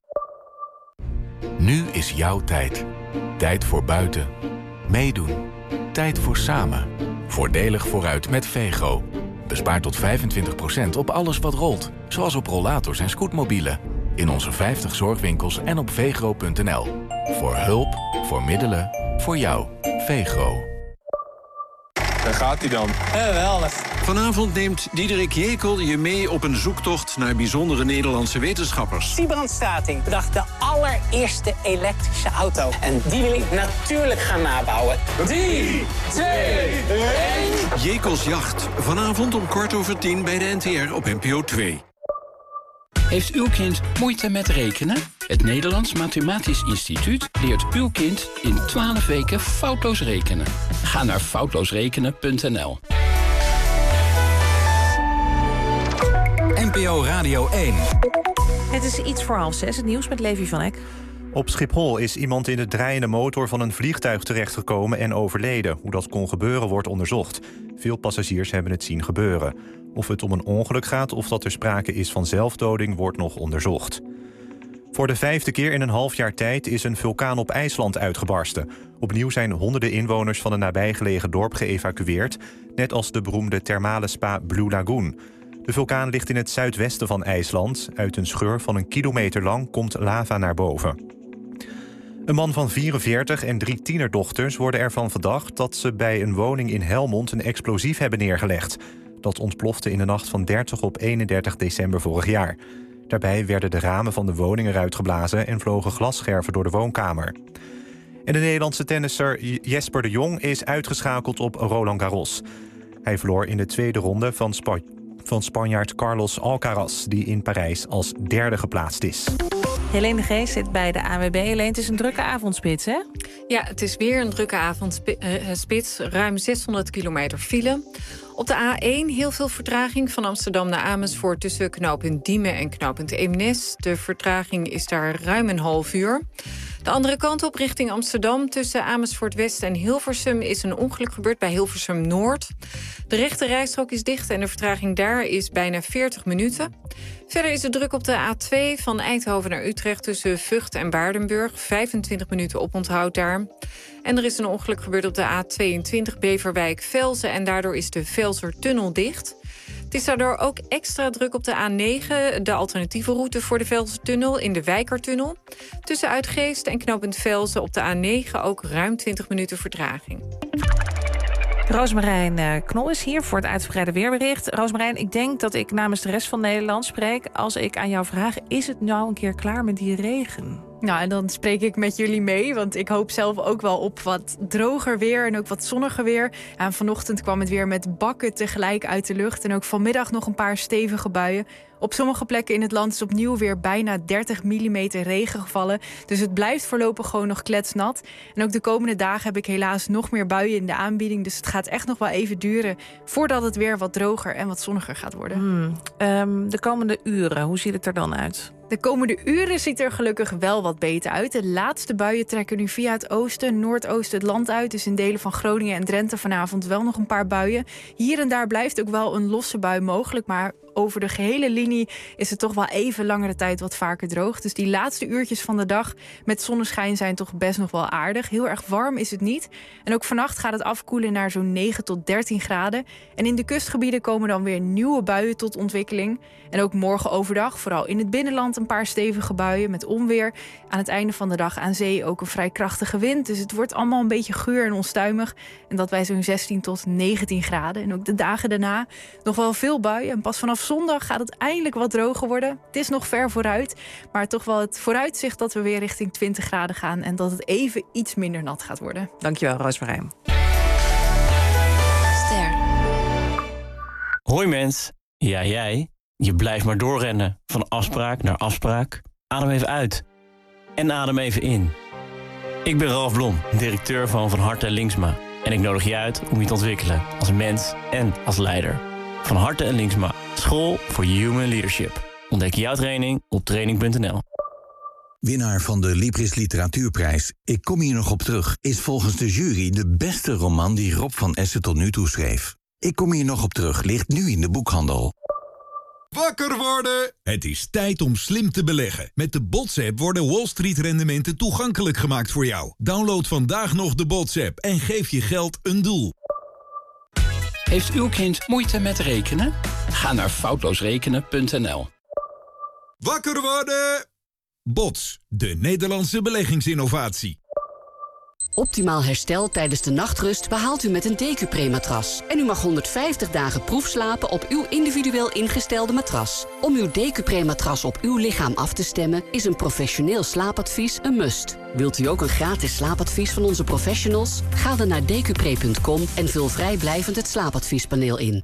Nu is jouw tijd. Tijd voor buiten. Meedoen. Tijd voor samen. Voordelig vooruit met Vego. Bespaar tot vijfentwintig procent op alles wat rolt. Zoals op rollators en scootmobielen. In onze vijftig zorgwinkels en op vegro punt n l. Voor hulp, voor middelen, voor jou. Vegro. Daar gaat hij dan. Geweldig. Vanavond neemt Diederik Jekel je mee op een zoektocht naar bijzondere Nederlandse wetenschappers. Siebrand Stating bedacht de allereerste elektrische auto. En die wil ik natuurlijk gaan nabouwen. drie, twee, één... Jekels Jacht. Vanavond om kwart over tien bij de N T R op N P O twee. Heeft uw kind moeite met rekenen? Het Nederlands Mathematisch Instituut leert uw kind in twaalf weken foutloos rekenen. Ga naar foutloosrekenen punt n l. N P O Radio één. Het is iets voor half zes, het nieuws met Levi van Eck. Op Schiphol is iemand in de draaiende motor van een vliegtuig terechtgekomen en overleden. Hoe dat kon gebeuren wordt onderzocht. Veel passagiers hebben het zien gebeuren. Of het om een ongeluk gaat of dat er sprake is van zelfdoding wordt nog onderzocht. Voor de vijfde keer in een half jaar tijd is een vulkaan op IJsland uitgebarsten. Opnieuw zijn honderden inwoners van een nabijgelegen dorp geëvacueerd, net als de beroemde thermale spa Blue Lagoon. De vulkaan ligt in het zuidwesten van IJsland. Uit een scheur van een kilometer lang komt lava naar boven. Een man van vierenveertig en drie tienerdochters worden ervan verdacht dat ze bij een woning in Helmond een explosief hebben neergelegd. Dat ontplofte in de nacht van dertig op eenendertig december vorig jaar. Daarbij werden de ramen van de woning eruit geblazen en vlogen glasscherven door de woonkamer. En de Nederlandse tennisser Jesper de Jong is uitgeschakeld op Roland Garros. Hij verloor in de tweede ronde van, Spa- van Spanjaard Carlos Alcaraz, die in Parijs als derde geplaatst is. Helene Geest zit bij de A N W B. Helene, het is een drukke avondspits, hè? Ja, het is weer een drukke avondspits. Ruim zeshonderd kilometer file. Op de A één heel veel vertraging van Amsterdam naar Amersfoort tussen knooppunt Diemen en knooppunt Eemnes. De vertraging is daar ruim een half uur. De andere kant op richting Amsterdam tussen Amersfoort West en Hilversum is een ongeluk gebeurd bij Hilversum Noord. De rechte rijstrook is dicht en de vertraging daar is bijna veertig minuten. Verder is het druk op de A twee van Eindhoven naar Utrecht tussen Vught en Baardenburg. vijfentwintig minuten oponthoud daar. En er is een ongeluk gebeurd op de A tweeëntwintig Beverwijk-Velzen en daardoor is de Velsertunnel dicht. Het is daardoor ook extra druk op de A negen, de alternatieve route voor de Velsertunnel in de Wijkertunnel. Tussen Uitgeest en knooppunt Velzen op de A negen ook ruim twintig minuten vertraging. Roosmarijn Knol is hier voor het uitgebreide weerbericht. Roosmarijn, ik denk dat ik namens de rest van Nederland spreek als ik aan jou vraag, is het nou een keer klaar met die regen? Nou, en dan spreek ik met jullie mee, want ik hoop zelf ook wel op wat droger weer en ook wat zonniger weer. En vanochtend kwam het weer met bakken tegelijk uit de lucht en ook vanmiddag nog een paar stevige buien. Op sommige plekken in het land is opnieuw weer bijna dertig millimeter regen gevallen. Dus het blijft voorlopig gewoon nog kletsnat. En ook de komende dagen heb ik helaas nog meer buien in de aanbieding. Dus het gaat echt nog wel even duren voordat het weer wat droger en wat zonniger gaat worden. Hmm. Um, de komende uren, hoe ziet het er dan uit? De komende uren ziet er gelukkig wel wat beter uit. De laatste buien trekken nu via het oosten, noordoosten het land uit. Dus in delen van Groningen en Drenthe vanavond wel nog een paar buien. Hier en daar blijft ook wel een losse bui mogelijk, maar over de gehele linie is het toch wel even langere tijd wat vaker droog. Dus die laatste uurtjes van de dag met zonneschijn zijn toch best nog wel aardig. Heel erg warm is het niet. En ook vannacht gaat het afkoelen naar zo'n negen tot dertien graden. En in de kustgebieden komen dan weer nieuwe buien tot ontwikkeling. En ook morgen overdag, vooral in het binnenland, een paar stevige buien met onweer. Aan het einde van de dag aan zee ook een vrij krachtige wind. Dus het wordt allemaal een beetje geur en onstuimig. En dat bij zo'n zestien tot negentien graden. En ook de dagen daarna nog wel veel buien. En pas vanaf zondag gaat het eindelijk wat droger worden. Het is nog ver vooruit, maar toch wel het vooruitzicht dat we weer richting twintig graden gaan en dat het even iets minder nat gaat worden. Dankjewel, Roosmarijn. Ster. Hoi mens. Ja, jij. Je blijft maar doorrennen. Van afspraak naar afspraak. Adem even uit. En adem even in. Ik ben Ralf Blom, directeur van Van Harte en Linksma. En ik nodig je uit om je te ontwikkelen als mens en als leider. Van Harte en Linksma. School voor Human Leadership. Ontdek jouw training op training punt n l. Winnaar van de Libris Literatuurprijs, Ik kom hier nog op terug, is volgens de jury de beste roman die Rob van Essen tot nu toe schreef. Ik kom hier nog op terug ligt nu in de boekhandel. Wakker worden! Het is tijd om slim te beleggen. Met de B O T S-app worden Wall Street rendementen toegankelijk gemaakt voor jou. Download vandaag nog de B O T S-app en geef je geld een doel. Heeft uw kind moeite met rekenen? Ga naar foutloosrekenen punt n l. Wakker worden! B O T S, de Nederlandse beleggingsinnovatie. Optimaal herstel tijdens de nachtrust behaalt u met een Decupre-matras. En u mag honderdvijftig dagen proefslapen op uw individueel ingestelde matras. Om uw Decupre-matras op uw lichaam af te stemmen is een professioneel slaapadvies een must. Wilt u ook een gratis slaapadvies van onze professionals? Ga dan naar decupre punt com en vul vrijblijvend het slaapadviespaneel in.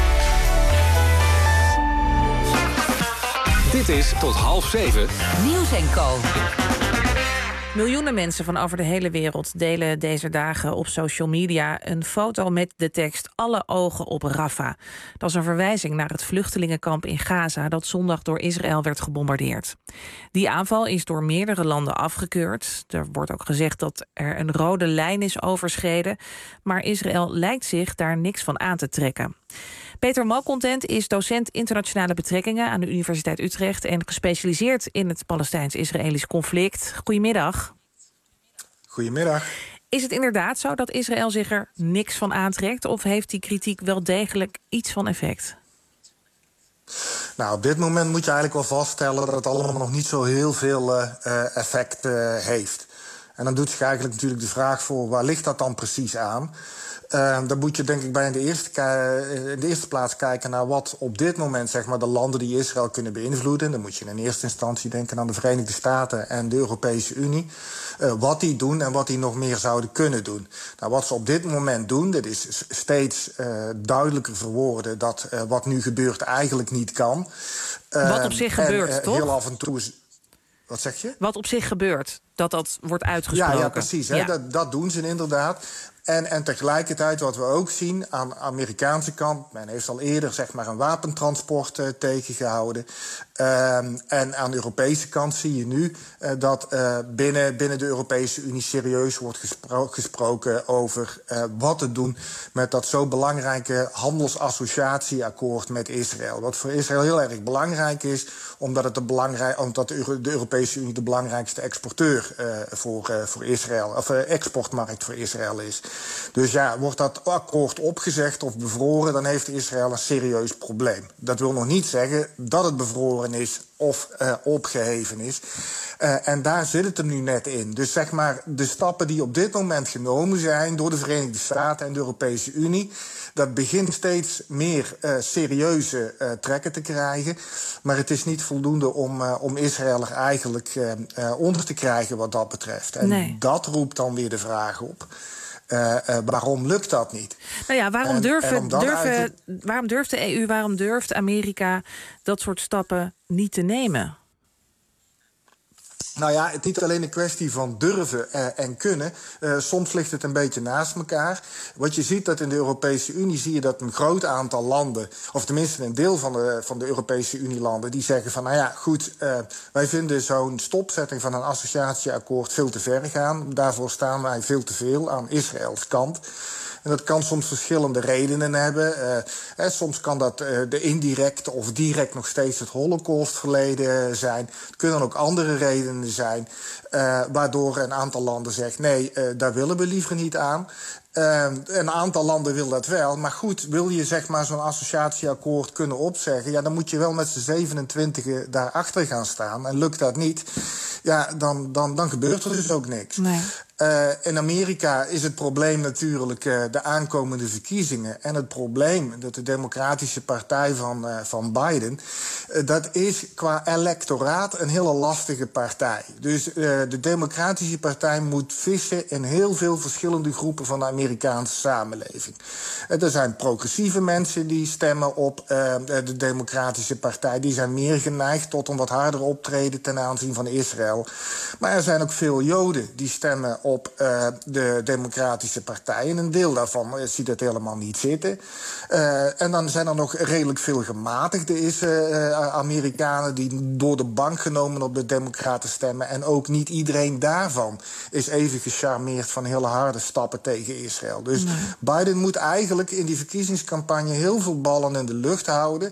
Dit is tot half zeven. Nieuws en Co. Miljoenen mensen van over de hele wereld delen deze dagen op social media een foto met de tekst "Alle ogen op Rafah". Dat is een verwijzing naar het vluchtelingenkamp in Gaza dat zondag door Israël werd gebombardeerd. Die aanval is door meerdere landen afgekeurd. Er wordt ook gezegd dat er een rode lijn is overschreden, maar Israël lijkt zich daar niks van aan te trekken. Peter Malcontent is docent internationale betrekkingen aan de Universiteit Utrecht en gespecialiseerd in het Palestijns-Israëlisch conflict. Goedemiddag. Goedemiddag. Is het inderdaad zo dat Israël zich er niks van aantrekt, of heeft die kritiek wel degelijk iets van effect? Nou, op dit moment moet je eigenlijk wel vaststellen dat het allemaal nog niet zo heel veel uh, effect uh, heeft. En dan doet zich eigenlijk natuurlijk de vraag voor, waar ligt dat dan precies aan? Uh, dan moet je denk ik bij in de, eerste, in de eerste plaats kijken naar wat op dit moment zeg maar, de landen die Israël kunnen beïnvloeden. Dan moet je in eerste instantie denken aan de Verenigde Staten en de Europese Unie. Uh, wat die doen en wat die nog meer zouden kunnen doen. Nou, wat ze op dit moment doen, dat is steeds uh, duidelijker verwoorden dat uh, wat nu gebeurt eigenlijk niet kan. Uh, wat op zich gebeurt, en, uh, toch? Heel af en toe is... Wat zeg je? Wat op zich gebeurt, dat dat wordt uitgesproken. Ja, ja precies. Hè? Ja. Dat, dat doen ze inderdaad. En, en tegelijkertijd wat we ook zien aan de Amerikaanse kant... men heeft al eerder zeg maar, een wapentransport uh, tegengehouden. Um, en aan de Europese kant zie je nu uh, dat uh, binnen, binnen de Europese Unie... serieus wordt gespro- gesproken over uh, wat te doen... met dat zo belangrijke handelsassociatieakkoord met Israël. Wat voor Israël heel erg belangrijk is... omdat, het de, belangrijk, omdat de, Euro- de Europese Unie de belangrijkste exporteur uh, voor, uh, voor Israël... of uh, exportmarkt voor Israël is. Dus ja, wordt dat akkoord opgezegd of bevroren... dan heeft Israël een serieus probleem. Dat wil nog niet zeggen dat het bevroren is of uh, opgeheven is. Uh, en daar zit het hem nu net in. Dus zeg maar, de stappen die op dit moment genomen zijn door de Verenigde Staten en de Europese Unie, dat begint steeds meer uh, serieuze uh, trekken te krijgen. Maar het is niet voldoende om, uh, om Israël er eigenlijk uh, uh, onder te krijgen wat dat betreft. En nee. dat roept dan weer de vraag op. Uh, uh, waarom lukt dat niet? Nou ja, waarom, en, durven, en durven, eigenlijk... waarom durft de E U, waarom durft Amerika dat soort stappen niet te nemen? Nou ja, het is niet alleen een kwestie van durven uh, en kunnen. Uh, soms ligt het een beetje naast elkaar. Wat je ziet dat in de Europese Unie zie je dat een groot aantal landen, of tenminste een deel van de, van de Europese Unielanden, die zeggen van nou ja, goed, uh, wij vinden zo'n stopzetting van een associatieakkoord veel te ver gaan. Daarvoor staan wij veel te veel aan Israëls kant. En dat kan soms verschillende redenen hebben. Uh, hè, soms kan dat uh, de indirecte of direct nog steeds het Holocaustverleden zijn. Het kunnen ook andere redenen zijn, uh, waardoor een aantal landen zegt nee, uh, daar willen we liever niet aan. Uh, een aantal landen wil dat wel. Maar goed, wil je zeg maar zo'n associatieakkoord kunnen opzeggen, ja, dan moet je wel met z'n zevenentwintigen daarachter gaan staan. En lukt dat niet, ja, dan, dan, dan gebeurt er dus ook niks. Nee. Uh, in Amerika is het probleem natuurlijk uh, de aankomende verkiezingen. En het probleem dat de Democratische Partij van, uh, van Biden, uh, dat is qua electoraat een hele lastige partij. Dus uh, de Democratische Partij moet vissen in heel veel verschillende groepen van de Amerikaanse samenleving. Uh, er zijn progressieve mensen die stemmen op uh, de Democratische Partij. Die zijn meer geneigd tot een wat harder optreden ten aanzien van Israël. Maar er zijn ook veel Joden die stemmen op uh, de Democratische Partij. En een deel daarvan uh, ziet het helemaal niet zitten. Uh, en dan zijn er nog redelijk veel gematigde is, uh, Amerikanen die door de bank genomen op de Democraten stemmen. En ook niet iedereen daarvan is even gecharmeerd van hele harde stappen tegen Israël. Dus nee. Biden moet eigenlijk in die verkiezingscampagne heel veel ballen in de lucht houden.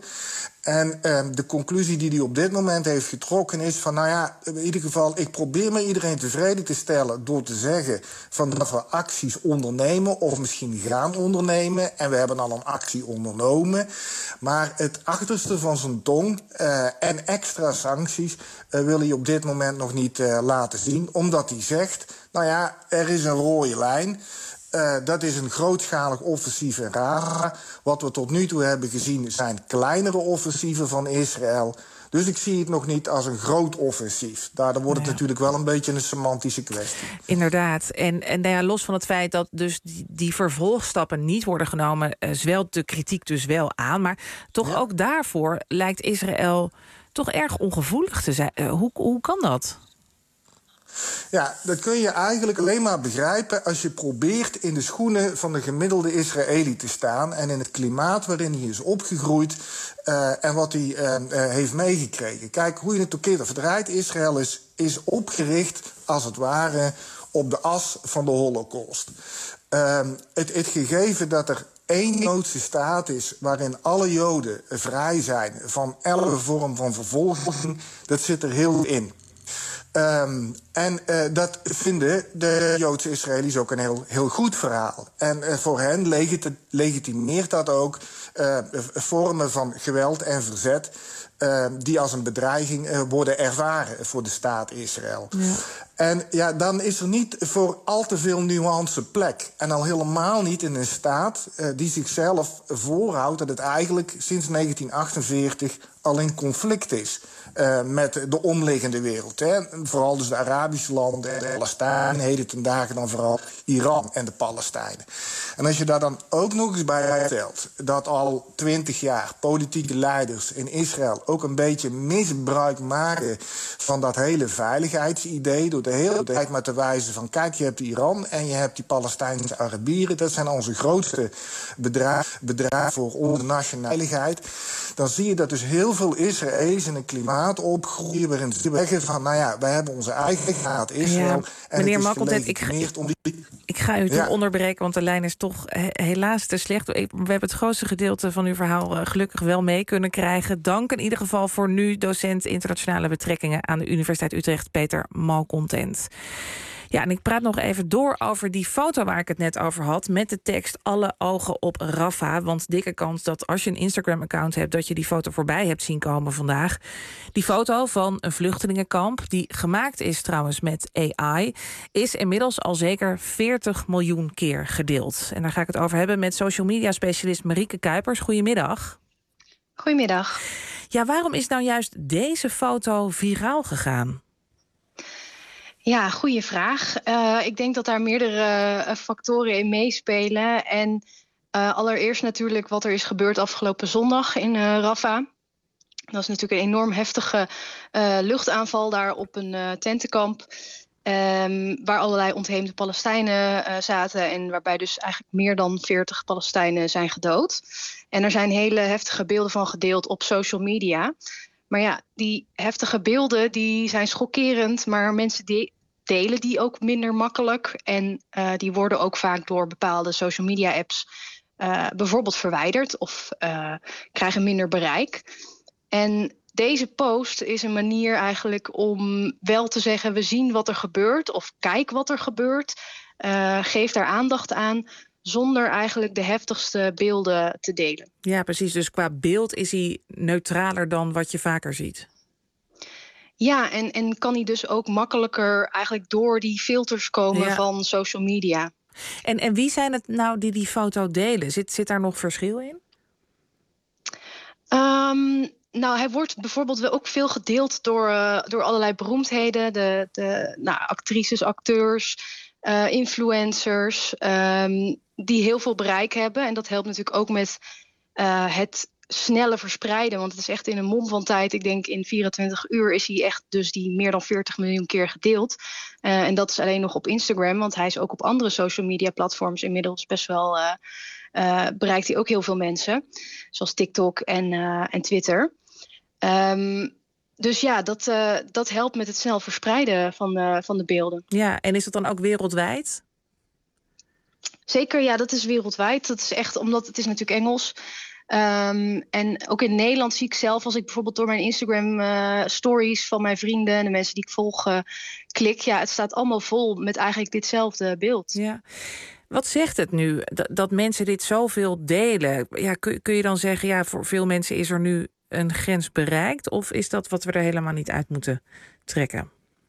En uh, de conclusie die hij op dit moment heeft getrokken is van, nou ja, in ieder geval, ik probeer me iedereen tevreden te stellen door te zeggen van dat we acties ondernemen of misschien gaan ondernemen. En we hebben al een actie ondernomen. Maar het achterste van zijn tong uh, en extra sancties uh, wil hij op dit moment nog niet uh, laten zien. Omdat hij zegt, nou ja, er is een rode lijn. Uh, dat is een grootschalig offensief in Gaza. Wat we tot nu toe hebben gezien zijn kleinere offensieven van Israël. Dus ik zie het nog niet als een groot offensief. Daardoor wordt het ja. natuurlijk wel een beetje een semantische kwestie. Inderdaad. En, en nou ja, los van het feit dat dus die, die vervolgstappen niet worden genomen, uh, zwelt de kritiek dus wel aan. Maar toch ja. ook daarvoor lijkt Israël toch erg ongevoelig te zijn. Uh, hoe, hoe kan dat? Ja, dat kun je eigenlijk alleen maar begrijpen als je probeert in de schoenen van de gemiddelde Israëli te staan en in het klimaat waarin hij is opgegroeid uh, en wat hij uh, uh, heeft meegekregen. Kijk, hoe je het ook keert of draait, Israël is, is opgericht als het ware op de as van de Holocaust. Uh, het, het gegeven dat er één Joodse staat is waarin alle Joden vrij zijn van elke vorm van vervolging, dat zit er heel in. Um, en uh, dat vinden de Joodse Israëli's ook een heel, heel goed verhaal. En uh, voor hen legit- legitimeert dat ook uh, vormen van geweld en verzet Uh, die als een bedreiging uh, worden ervaren voor de staat Israël. Ja. En ja, dan is er niet voor al te veel nuance plek. En al helemaal niet in een staat uh, die zichzelf voorhoudt dat het eigenlijk sinds negentien achtenveertig al in conflict is uh, met de omliggende wereld. Hè. Vooral dus de Arabische landen en de Palestijnen, heden ten dagen dan vooral Iran en de Palestijnen. En als je daar dan ook nog eens bij stelt dat al twintig jaar politieke leiders in Israël ook een beetje misbruik maken van dat hele veiligheidsidee, door de hele tijd maar te wijzen van kijk, je hebt Iran en je hebt die Palestijnse Arabieren, dat zijn onze grootste bedrijven bedrijf voor onze nationale veiligheid. Dan zie je dat dus heel veel Israëli's in een klimaat opgroeien waarin ze zeggen van nou ja, wij hebben onze eigen staat Israël. Ja, en meneer het is Malcontent, ik, om die... ik ga u ja. toch onderbreken, want de lijn is toch he- helaas te slecht. We hebben het grootste gedeelte van uw verhaal uh, gelukkig wel mee kunnen krijgen. Dank in ieder geval voor nu docent internationale betrekkingen aan de Universiteit Utrecht, Peter Malcontent. Ja, en ik praat nog even door over die foto waar ik het net over had, met de tekst alle ogen op Rafah. Want dikke kans dat als je een Instagram-account hebt, dat je die foto voorbij hebt zien komen vandaag. Die foto van een vluchtelingenkamp, die gemaakt is trouwens met A I, is inmiddels al zeker veertig miljoen keer gedeeld. En daar ga ik het over hebben met social media specialist Marieke Kuipers. Goedemiddag. Goedemiddag. Ja, waarom is nou juist deze foto viraal gegaan? Ja, goede vraag. Uh, ik denk dat daar meerdere uh, factoren in meespelen. En uh, allereerst natuurlijk wat er is gebeurd afgelopen zondag in uh, Rafah. Dat is natuurlijk een enorm heftige uh, luchtaanval daar op een uh, tentenkamp. Um, waar allerlei ontheemde Palestijnen uh, zaten. En waarbij dus eigenlijk meer dan veertig Palestijnen zijn gedood. En er zijn hele heftige beelden van gedeeld op social media. Maar ja, die heftige beelden die zijn schokkerend. Maar mensen die delen die ook minder makkelijk. En uh, die worden ook vaak door bepaalde social media apps uh, bijvoorbeeld verwijderd. Of uh, krijgen minder bereik. En deze post is een manier eigenlijk om wel te zeggen, we zien wat er gebeurt of kijk wat er gebeurt. Uh, geef daar aandacht aan zonder eigenlijk de heftigste beelden te delen. Ja, precies. Dus qua beeld is hij neutraler dan wat je vaker ziet. Ja, en, en kan hij dus ook makkelijker eigenlijk door die filters komen ja. van social media. En, en wie zijn het nou die die foto delen? Zit, zit daar nog verschil in? Um, Nou, hij wordt bijvoorbeeld ook veel gedeeld door, uh, door allerlei beroemdheden. De, de nou, actrices, acteurs, uh, influencers. Um, die heel veel bereik hebben. En dat helpt natuurlijk ook met uh, het snelle verspreiden. Want het is echt in een mom van tijd. Ik denk in vierentwintig uur is hij echt dus die meer dan veertig miljoen keer gedeeld. Uh, en dat is alleen nog op Instagram. Want hij is ook op andere social media platforms inmiddels best wel... Uh, uh, bereikt hij ook heel veel mensen. Zoals TikTok en, uh, en Twitter. Um, dus ja, dat, uh, dat helpt met het snel verspreiden van, uh, van de beelden. Ja, en is dat dan ook wereldwijd? Zeker, ja, dat is wereldwijd. Dat is echt omdat het is natuurlijk Engels. Um, en ook in Nederland zie ik zelf, als ik bijvoorbeeld door mijn Instagram uh, stories van mijn vrienden en de mensen die ik volg uh, klik, ja, het staat allemaal vol met eigenlijk ditzelfde beeld. Ja. Wat zegt het nu dat, dat mensen dit zoveel delen? Ja, kun, kun je dan zeggen, ja, voor veel mensen is er nu een grens bereikt? Of is dat wat we er helemaal niet uit moeten trekken?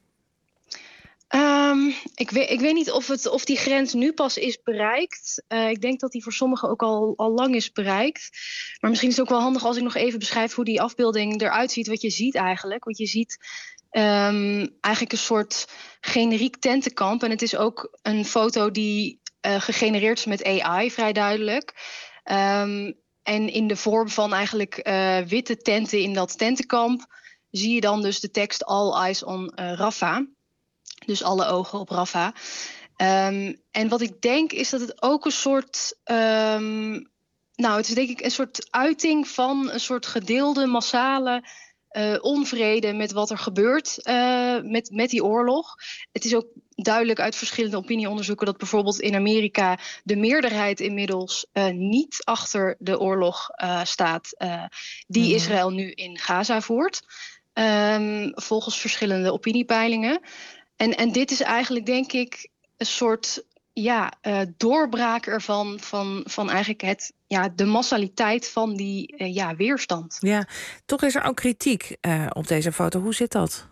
Um, ik, weet, ik weet niet of, het, of die grens nu pas is bereikt. Uh, ik denk dat die voor sommigen ook al, al lang is bereikt. Maar misschien is het ook wel handig als ik nog even beschrijf hoe die afbeelding eruit ziet. Wat je ziet eigenlijk. Want je ziet um, eigenlijk een soort generiek tentenkamp. En het is ook een foto die uh, gegenereerd is met A I, vrij duidelijk. Um, En in de vorm van eigenlijk uh, witte tenten in dat tentenkamp zie je dan dus de tekst All Eyes on uh, Rafah. Dus alle ogen op Rafah. Um, en wat ik denk is dat het ook een soort... Um, nou, het is denk ik een soort uiting van een soort gedeelde, massale uh, onvrede met wat er gebeurt uh, met, met die oorlog. Het is ook duidelijk uit verschillende opinieonderzoeken dat bijvoorbeeld in Amerika de meerderheid inmiddels uh, niet achter de oorlog uh, staat uh, die mm. Israël nu in Gaza voert. Um, volgens verschillende opiniepeilingen. En, en dit is eigenlijk denk ik een soort ja, uh, doorbraak ervan van, van eigenlijk het, ja, de massaliteit van die uh, ja, weerstand. Ja, toch is er ook kritiek uh, op deze foto. Hoe zit dat?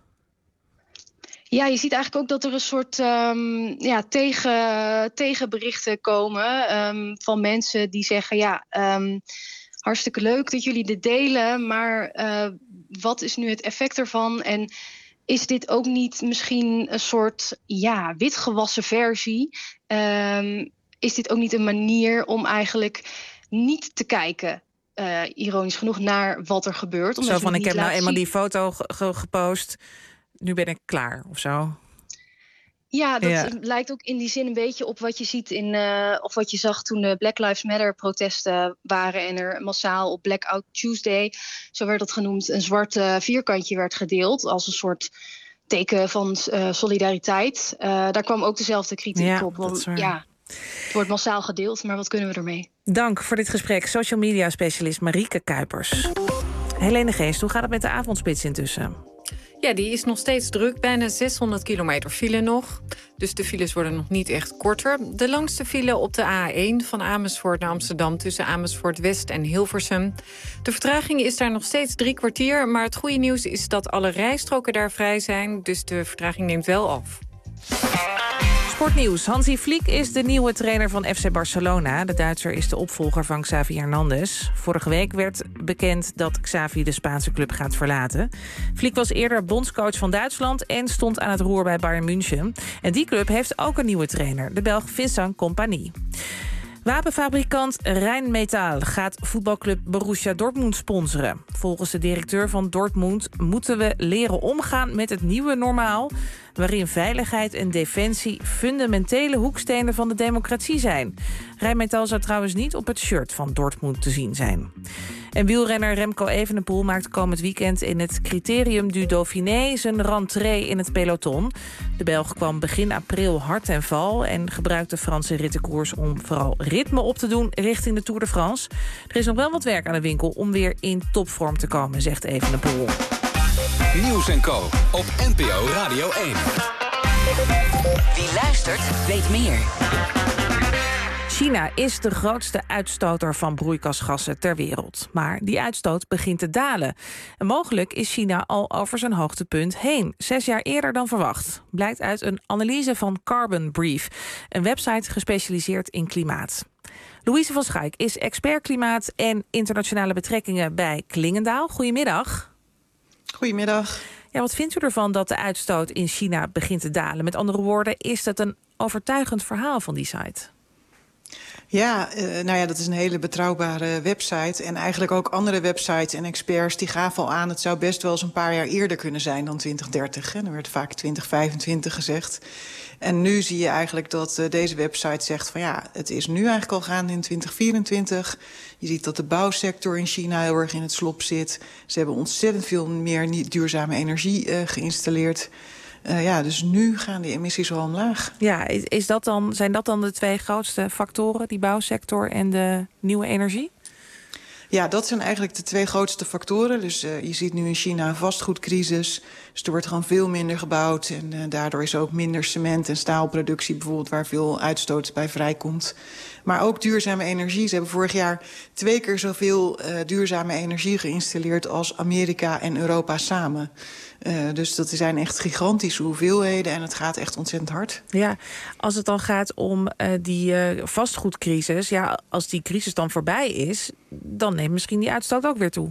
Ja, je ziet eigenlijk ook dat er een soort um, ja, tegen, tegenberichten komen um, van mensen die zeggen, ja, um, hartstikke leuk dat jullie dit delen, maar uh, wat is nu het effect ervan? En is dit ook niet misschien een soort ja, witgewassen versie? Um, is dit ook niet een manier om eigenlijk niet te kijken, uh, ironisch genoeg, naar wat er gebeurt? Zo van, ik heb nou eenmaal die foto ge- gepost, nu ben ik klaar, of zo? Ja, dat ja. lijkt ook in die zin een beetje op wat je ziet in, uh, of wat je zag toen de Black Lives Matter protesten waren en er massaal op Blackout Tuesday, zo werd dat genoemd, een zwart uh, vierkantje werd gedeeld als een soort teken van uh, solidariteit. Uh, daar kwam ook dezelfde kritiek ja, op. Want ja, het wordt massaal gedeeld, maar wat kunnen we ermee? Dank voor dit gesprek, social media specialist Marieke Kuipers. Helene Geest, hoe gaat het met de avondspits intussen? Ja, die is nog steeds druk. Bijna zeshonderd kilometer file nog. Dus de files worden nog niet echt korter. De langste file op de A één van Amersfoort naar Amsterdam... tussen Amersfoort West en Hilversum. De vertraging is daar nog steeds drie kwartier. Maar het goede nieuws is dat alle rijstroken daar vrij zijn. Dus de vertraging neemt wel af. Sportnieuws. Hansi Flick is de nieuwe trainer van F C Barcelona. De Duitser is de opvolger van Xavi Hernandez. Vorige week werd bekend dat Xavi de Spaanse club gaat verlaten. Flick was eerder bondscoach van Duitsland en stond aan het roer bij Bayern München. En die club heeft ook een nieuwe trainer, de Belg Vincent Kompany. Wapenfabrikant Rheinmetall gaat voetbalclub Borussia Dortmund sponsoren. Volgens de directeur van Dortmund moeten we leren omgaan met het nieuwe normaal, waarin veiligheid en defensie fundamentele hoekstenen van de democratie zijn. Rheinmetall zou trouwens niet op het shirt van Dortmund te zien zijn. En wielrenner Remco Evenepoel maakt komend weekend in het Criterium du Dauphiné zijn rentrée in het peloton. De Belg kwam begin april hard ten val en gebruikte de Franse rittenkoers om vooral ritme op te doen richting de Tour de France. Er is nog wel wat werk aan de winkel om weer in topvorm te komen, zegt Evenepoel. Nieuws en Co. op N P O Radio één. Wie luistert, weet meer. China is de grootste uitstoter van broeikasgassen ter wereld. Maar die uitstoot begint te dalen. En mogelijk is China al over zijn hoogtepunt heen. Zes jaar eerder dan verwacht. Blijkt uit een analyse van Carbon Brief. Een website gespecialiseerd in klimaat. Louise van Schaik is expert klimaat en internationale betrekkingen bij Klingendaal. Goedemiddag. Goedemiddag. Ja, wat vindt u ervan dat de uitstoot in China begint te dalen? Met andere woorden, is dat een overtuigend verhaal van die site? Ja, uh, nou ja, dat is een hele betrouwbare website. En eigenlijk ook andere websites en experts die gaven al aan, het zou best wel eens een paar jaar eerder kunnen zijn dan twintig dertig. En er werd vaak twintig vijfentwintig gezegd. En nu zie je eigenlijk dat uh, deze website zegt van ja, het is nu eigenlijk al gaande in twintig vierentwintig. Je ziet dat de bouwsector in China heel erg in het slop zit. Ze hebben ontzettend veel meer niet duurzame energie uh, geïnstalleerd. Uh, ja, dus nu gaan die emissies al omlaag. Ja, is, is dat dan, zijn dat dan de twee grootste factoren, die bouwsector en de nieuwe energie? Ja, dat zijn eigenlijk de twee grootste factoren. Dus uh, je ziet nu in China een vastgoedcrisis. Dus er wordt gewoon veel minder gebouwd. En uh, daardoor is er ook minder cement- en staalproductie bijvoorbeeld, waar veel uitstoot bij vrijkomt. Maar ook duurzame energie. Ze hebben vorig jaar twee keer zoveel uh, duurzame energie geïnstalleerd als Amerika en Europa samen. Uh, dus dat zijn echt gigantische hoeveelheden en het gaat echt ontzettend hard. Ja, als het dan gaat om uh, die uh, vastgoedcrisis, ja, als die crisis dan voorbij is, dan neemt misschien die uitstoot ook weer toe.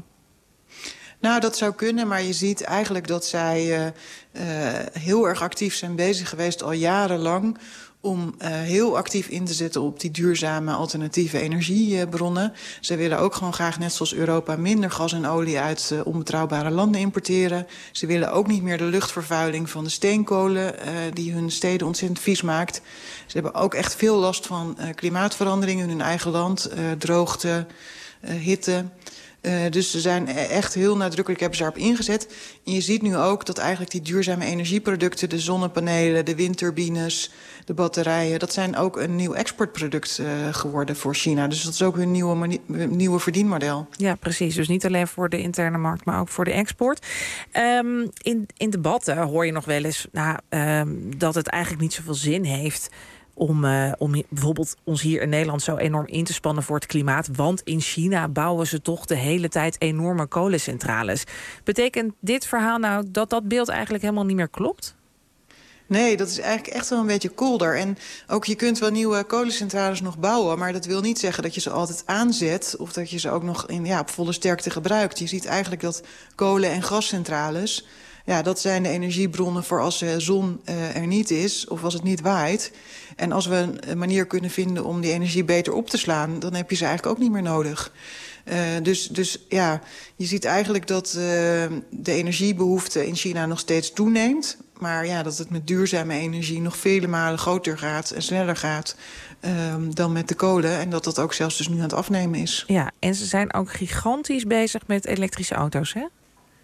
Nou, dat zou kunnen, maar je ziet eigenlijk dat zij uh, uh, heel erg actief zijn bezig geweest al jarenlang om uh, heel actief in te zetten op die duurzame alternatieve energiebronnen. Ze willen ook gewoon graag, net zoals Europa, minder gas en olie uit uh, onbetrouwbare landen importeren. Ze willen ook niet meer de luchtvervuiling van de steenkolen, uh, die hun steden ontzettend vies maakt. Ze hebben ook echt veel last van uh, klimaatverandering in hun eigen land, uh, droogte, uh, hitte. Uh, dus ze zijn echt heel nadrukkelijk, hebben ze daarop ingezet. En je ziet nu ook dat eigenlijk die duurzame energieproducten, de zonnepanelen, de windturbines, de batterijen, dat zijn ook een nieuw exportproduct uh, geworden voor China. Dus dat is ook hun nieuwe, mani- nieuwe verdienmodel. Ja, precies. Dus niet alleen voor de interne markt, maar ook voor de export. Um, in, in debatten hoor je nog wel eens nou, um, dat het eigenlijk niet zoveel zin heeft om, uh, om bijvoorbeeld ons hier in Nederland zo enorm in te spannen voor het klimaat. Want in China bouwen ze toch de hele tijd enorme kolencentrales. Betekent dit verhaal nou dat dat beeld eigenlijk helemaal niet meer klopt? Nee, dat is eigenlijk echt wel een beetje kolder. En ook je kunt wel nieuwe kolencentrales nog bouwen, maar dat wil niet zeggen dat je ze altijd aanzet of dat je ze ook nog in, ja, op volle sterkte gebruikt. Je ziet eigenlijk dat kolen- en gascentrales, ja, dat zijn de energiebronnen voor als de zon uh, er niet is of als het niet waait. En als we een manier kunnen vinden om die energie beter op te slaan, dan heb je ze eigenlijk ook niet meer nodig. Uh, dus, dus ja, je ziet eigenlijk dat uh, de energiebehoefte in China nog steeds toeneemt. Maar ja, dat het met duurzame energie nog vele malen groter gaat en sneller gaat uh, dan met de kolen. En dat dat ook zelfs dus nu aan het afnemen is. Ja, en ze zijn ook gigantisch bezig met elektrische auto's, hè?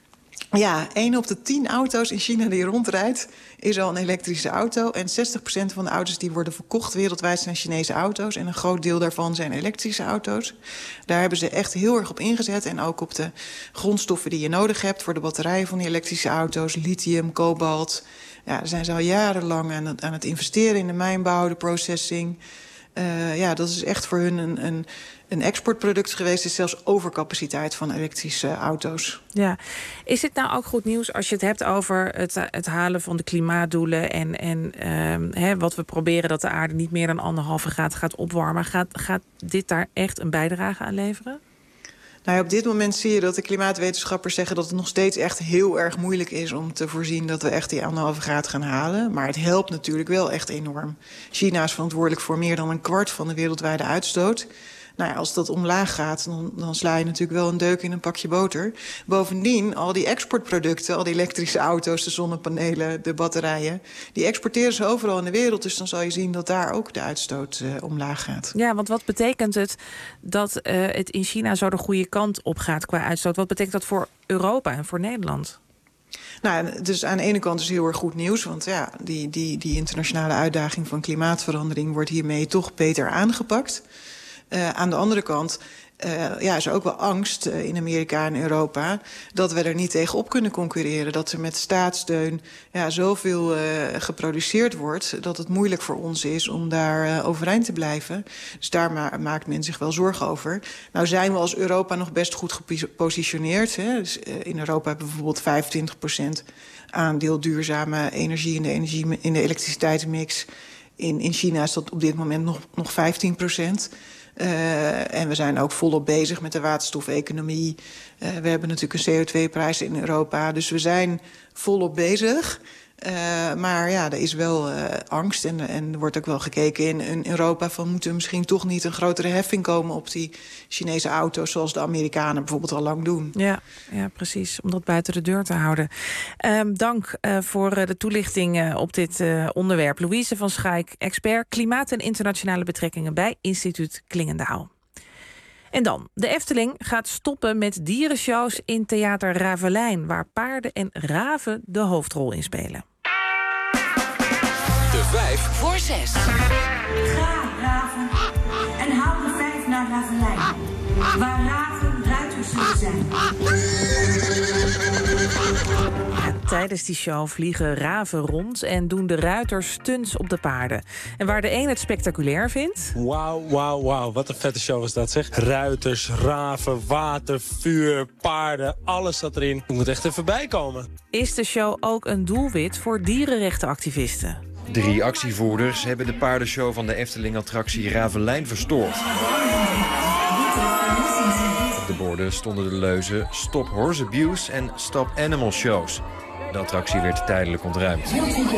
Ja, één op de tien auto's in China die rondrijdt is al een elektrische auto. En zestig procent van de auto's die worden verkocht wereldwijd zijn Chinese auto's. En een groot deel daarvan zijn elektrische auto's. Daar hebben ze echt heel erg op ingezet. En ook op de grondstoffen die je nodig hebt voor de batterijen van die elektrische auto's. Lithium, kobalt. Ja, daar zijn ze al jarenlang aan het, aan het investeren in de mijnbouw, de processing. Uh, ja, dat is echt voor hun een, een, een exportproduct geweest. Er is zelfs overcapaciteit van elektrische auto's. Ja, is dit nou ook goed nieuws als je het hebt over het, het halen van de klimaatdoelen en, en um, hè, wat we proberen dat de aarde niet meer dan anderhalve graad gaat opwarmen? Gaat, gaat dit daar echt een bijdrage aan leveren? Nou ja, op dit moment zie je dat de klimaatwetenschappers zeggen dat het nog steeds echt heel erg moeilijk is om te voorzien dat we echt die anderhalve graad gaan halen. Maar het helpt natuurlijk wel echt enorm. China is verantwoordelijk voor meer dan een kwart van de wereldwijde uitstoot. Nou ja, als dat omlaag gaat, dan, dan sla je natuurlijk wel een deuk in een pakje boter. Bovendien, al die exportproducten, al die elektrische auto's, de zonnepanelen, de batterijen, die exporteren ze overal in de wereld. Dus dan zal je zien dat daar ook de uitstoot uh, omlaag gaat. Ja, want wat betekent het dat uh, het in China zo de goede kant op gaat qua uitstoot? Wat betekent dat voor Europa en voor Nederland? Nou, dus aan de ene kant is heel erg goed nieuws. Want ja, die, die, die internationale uitdaging van klimaatverandering wordt hiermee toch beter aangepakt. Uh, aan de andere kant uh, ja, is er ook wel angst uh, in Amerika en Europa dat we er niet tegen op kunnen concurreren. Dat er met staatssteun ja, zoveel uh, geproduceerd wordt dat het moeilijk voor ons is om daar uh, overeind te blijven. Dus daar ma- maakt men zich wel zorgen over. Nou zijn we als Europa nog best goed gepositioneerd. Hè? Dus, uh, in Europa hebben we bijvoorbeeld vijfentwintig procent aandeel duurzame energie in de, energie, in de elektriciteitsmix. In, in China is dat op dit moment nog, nog vijftien procent. Uh, en we zijn ook volop bezig met de waterstofeconomie. Uh, we hebben natuurlijk een C O twee prijs in Europa. Dus we zijn volop bezig. Uh, maar ja, er is wel uh, angst. En, en er wordt ook wel gekeken in, in Europa van moeten we misschien toch niet een grotere heffing komen op die Chinese auto's, zoals de Amerikanen bijvoorbeeld al lang doen. Ja, ja, precies. Om dat buiten de deur te houden. Um, dank uh, voor uh, de toelichting uh, op dit uh, onderwerp. Louise van Schaik, expert klimaat en internationale betrekkingen bij Instituut Klingendaal. En dan, de Efteling gaat stoppen met dierenshows in Theater Ravelijn, waar paarden en raven de hoofdrol in spelen. De vijf voor zes. Ga, raven, en haal de vijf naar Ravelijn, waar raven ruiters zullen zijn. Ja, tijdens die show vliegen raven rond en doen de ruiters stunts op de paarden. En waar de een het spectaculair vindt... Wauw, wauw, wauw. Wat een vette show was dat, zeg. Ruiters, raven, water, vuur, paarden, alles zat erin. Ik moet echt even bijkomen. Is de show ook een doelwit voor dierenrechtenactivisten? Drie actievoerders hebben de paardenshow van de Efteling-attractie Ravelijn verstoord. Op de borden stonden de leuzen Stop Horse Abuse en Stop Animal Shows. De attractie werd tijdelijk ontruimd.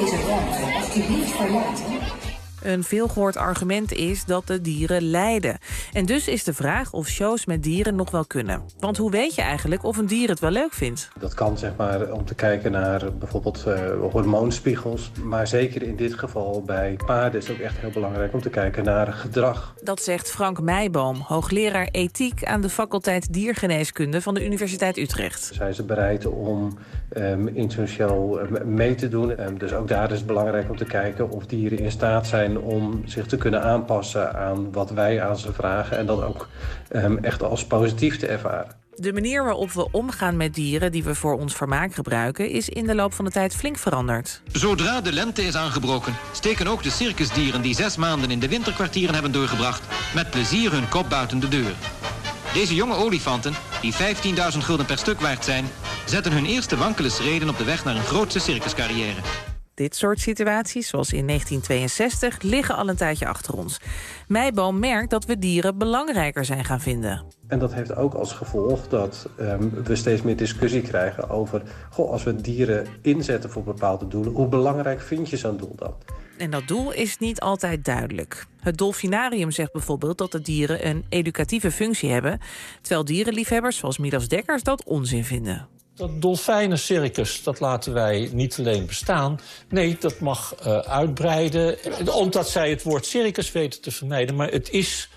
Een veelgehoord argument is dat de dieren lijden. En dus is de vraag of shows met dieren nog wel kunnen. Want hoe weet je eigenlijk of een dier het wel leuk vindt? Dat kan zeg maar om te kijken naar bijvoorbeeld uh, hormoonspiegels. Maar zeker in dit geval bij paarden is het ook echt heel belangrijk om te kijken naar gedrag. Dat zegt Frank Meijboom, hoogleraar ethiek aan de faculteit diergeneeskunde van de Universiteit Utrecht. Zijn ze bereid om um, in zo'n show um, mee te doen? Um, dus ook daar is het belangrijk om te kijken of dieren in staat zijn om zich te kunnen aanpassen aan wat wij aan ze vragen en dat ook um, echt als positief te ervaren. De manier waarop we omgaan met dieren die we voor ons vermaak gebruiken is in de loop van de tijd flink veranderd. Zodra de lente is aangebroken, steken ook de circusdieren die zes maanden in de winterkwartieren hebben doorgebracht met plezier hun kop buiten de deur. Deze jonge olifanten, die vijftienduizend gulden per stuk waard zijn, zetten hun eerste wankele schreden op de weg naar een grootse circuscarrière. Dit soort situaties, zoals in negentien tweeënzestig, liggen al een tijdje achter ons. Meijboom merkt dat we dieren belangrijker zijn gaan vinden. En dat heeft ook als gevolg dat um, we steeds meer discussie krijgen over... Goh, als we dieren inzetten voor bepaalde doelen, hoe belangrijk vind je zo'n doel dan? En dat doel is niet altijd duidelijk. Het Dolfinarium zegt bijvoorbeeld dat de dieren een educatieve functie hebben, terwijl dierenliefhebbers zoals Midas Dekkers dat onzin vinden. Dat dolfijnencircus, dat laten wij niet alleen bestaan. Nee, dat mag uh, uitbreiden, omdat zij het woord circus weten te vermijden. Maar het is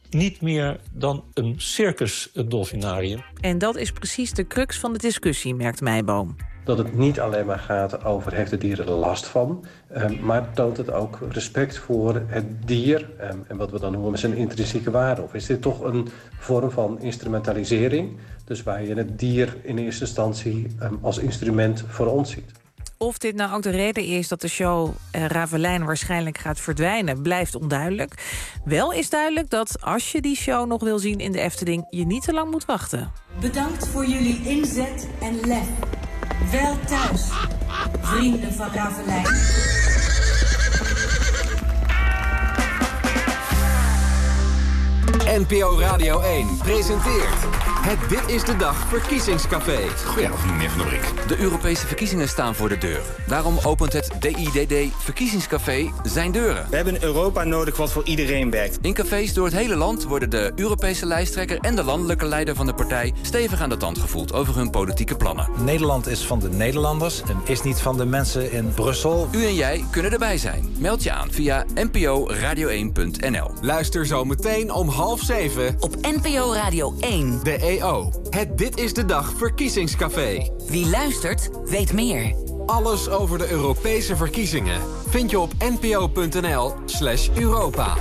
niet meer dan een circus, het dolfinarium. En dat is precies de crux van de discussie, merkt Meiboom. Dat het niet alleen maar gaat over heeft het dier er last van, um, maar toont het ook respect voor het dier um, en wat we dan noemen zijn intrinsieke waarde. Of is dit toch een vorm van instrumentalisering, dus waar je het dier in eerste instantie um, als instrument voor ons ziet? Of dit nou ook de reden is dat de show uh, Ravelijn waarschijnlijk gaat verdwijnen, blijft onduidelijk. Wel is duidelijk dat als je die show nog wil zien in de Efteling, je niet te lang moet wachten. Bedankt voor jullie inzet en lef. Wel thuis, vrienden van Ravelijn. N P O Radio één presenteert het Dit is de Dag verkiezingscafé. Goedenavond, meneer Van der Brink. De Europese verkiezingen staan voor de deur. Daarom opent het D I D D Verkiezingscafé zijn deuren. We hebben een Europa nodig wat voor iedereen werkt. In cafés door het hele land worden de Europese lijsttrekker en de landelijke leider van de partij stevig aan de tand gevoeld over hun politieke plannen. Nederland is van de Nederlanders en is niet van de mensen in Brussel. U en jij kunnen erbij zijn. Meld je aan via n p o radio één punt n l. Luister zo meteen om half zeven op N P O Radio één. De E O. Het Dit is de Dag verkiezingscafé. Wie luistert, weet meer. Alles over de Europese verkiezingen vind je op n p o punt n l slash Europa.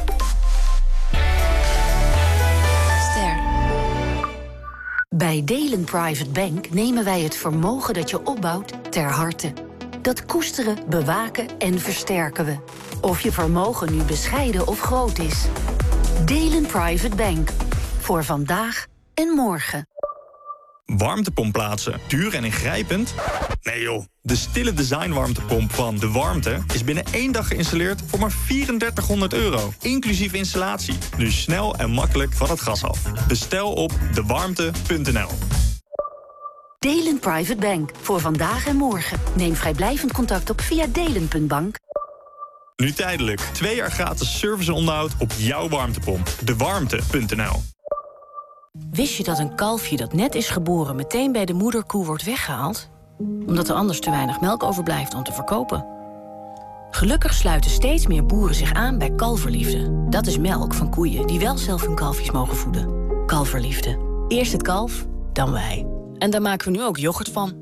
Ster. Bij Delen Private Bank nemen wij het vermogen dat je opbouwt ter harte. Dat koesteren, bewaken en versterken we. Of je vermogen nu bescheiden of groot is. Delen Private Bank. Voor vandaag en morgen. Warmtepomp plaatsen. Duur en ingrijpend? Nee joh. De stille design warmtepomp van De Warmte is binnen één dag geïnstalleerd voor maar driedudertighonderd euro. Inclusief installatie. Dus snel en makkelijk van het gas af. Bestel op de warmte punt n l. Delen Private Bank. Voor vandaag en morgen. Neem vrijblijvend contact op via delen punt bank. Nu tijdelijk. Twee jaar gratis service en onderhoud op jouw warmtepomp. de warmte punt n l. Wist je dat een kalfje dat net is geboren meteen bij de moederkoe wordt weggehaald? Omdat er anders te weinig melk overblijft om te verkopen. Gelukkig sluiten steeds meer boeren zich aan bij Kalverliefde. Dat is melk van koeien die wel zelf hun kalfjes mogen voeden. Kalverliefde. Eerst het kalf, dan wij. En daar maken we nu ook yoghurt van.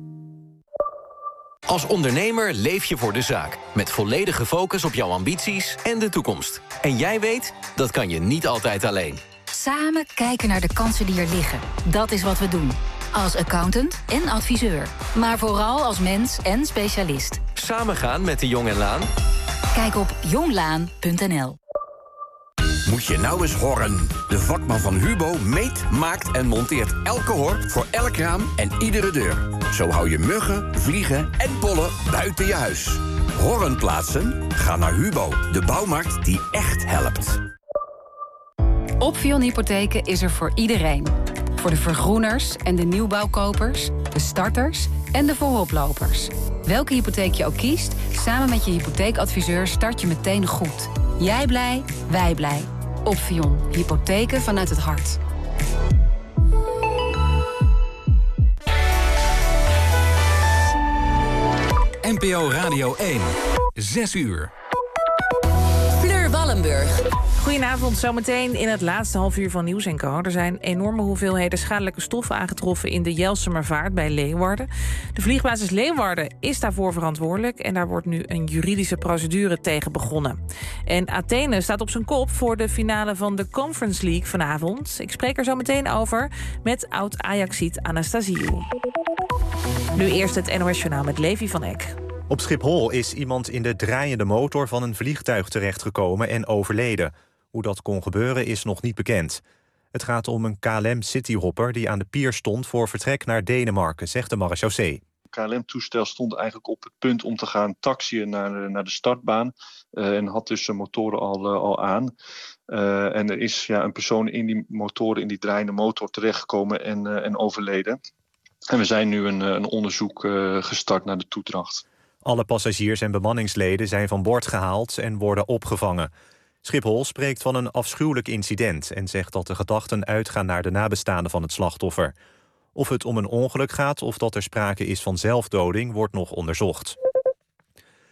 Als ondernemer leef je voor de zaak. Met volledige focus op jouw ambities en de toekomst. En jij weet, dat kan je niet altijd alleen. Samen kijken naar de kansen die er liggen. Dat is wat we doen. Als accountant en adviseur. Maar vooral als mens en specialist. Samen gaan met de Jong en Laan? Kijk op jonglaan punt n l. Moet je nou eens horen. De vakman van Hubo meet, maakt en monteert elke hor voor elk raam en iedere deur. Zo hou je muggen, vliegen en pollen buiten je huis. Horren plaatsen? Ga naar Hubo, de bouwmarkt die echt helpt. Opvion Hypotheken is er voor iedereen. Voor de vergroeners en de nieuwbouwkopers, de starters en de vooroplopers. Welke hypotheek je ook kiest, samen met je hypotheekadviseur start je meteen goed. Jij blij, wij blij. Opvion. Hypotheken vanuit het hart. N P O Radio één. Zes uur. Fleur Wallenburg. Goedenavond, zometeen in het laatste half uur van Nieuws en Co. Er zijn enorme hoeveelheden schadelijke stoffen aangetroffen in de Jelsemervaart bij Leeuwarden. De vliegbasis Leeuwarden is daarvoor verantwoordelijk en daar wordt nu een juridische procedure tegen begonnen. En Athene staat op zijn kop voor de finale van de Conference League vanavond. Ik spreek er zo meteen over met oud-Ajaxiet Anastasiou. Nu eerst het N O S-journaal met Levi van Eck. Op Schiphol is iemand in de draaiende motor van een vliegtuig terechtgekomen en overleden. Hoe dat kon gebeuren is nog niet bekend. Het gaat om een K L M Cityhopper die aan de pier stond voor vertrek naar Denemarken, zegt de marechaussee. Het K L M-toestel stond eigenlijk op het punt om te gaan taxiën naar de, naar de startbaan. Uh, en had dus zijn motoren al, uh, al aan. Uh, en er is ja, een persoon in die motoren, in die draaiende motor terechtgekomen en, uh, en overleden. En we zijn nu een, een onderzoek uh, gestart naar de toedracht. Alle passagiers en bemanningsleden zijn van boord gehaald en worden opgevangen. Schiphol spreekt van een afschuwelijk incident en zegt dat de gedachten uitgaan naar de nabestaanden van het slachtoffer. Of het om een ongeluk gaat of dat er sprake is van zelfdoding wordt nog onderzocht.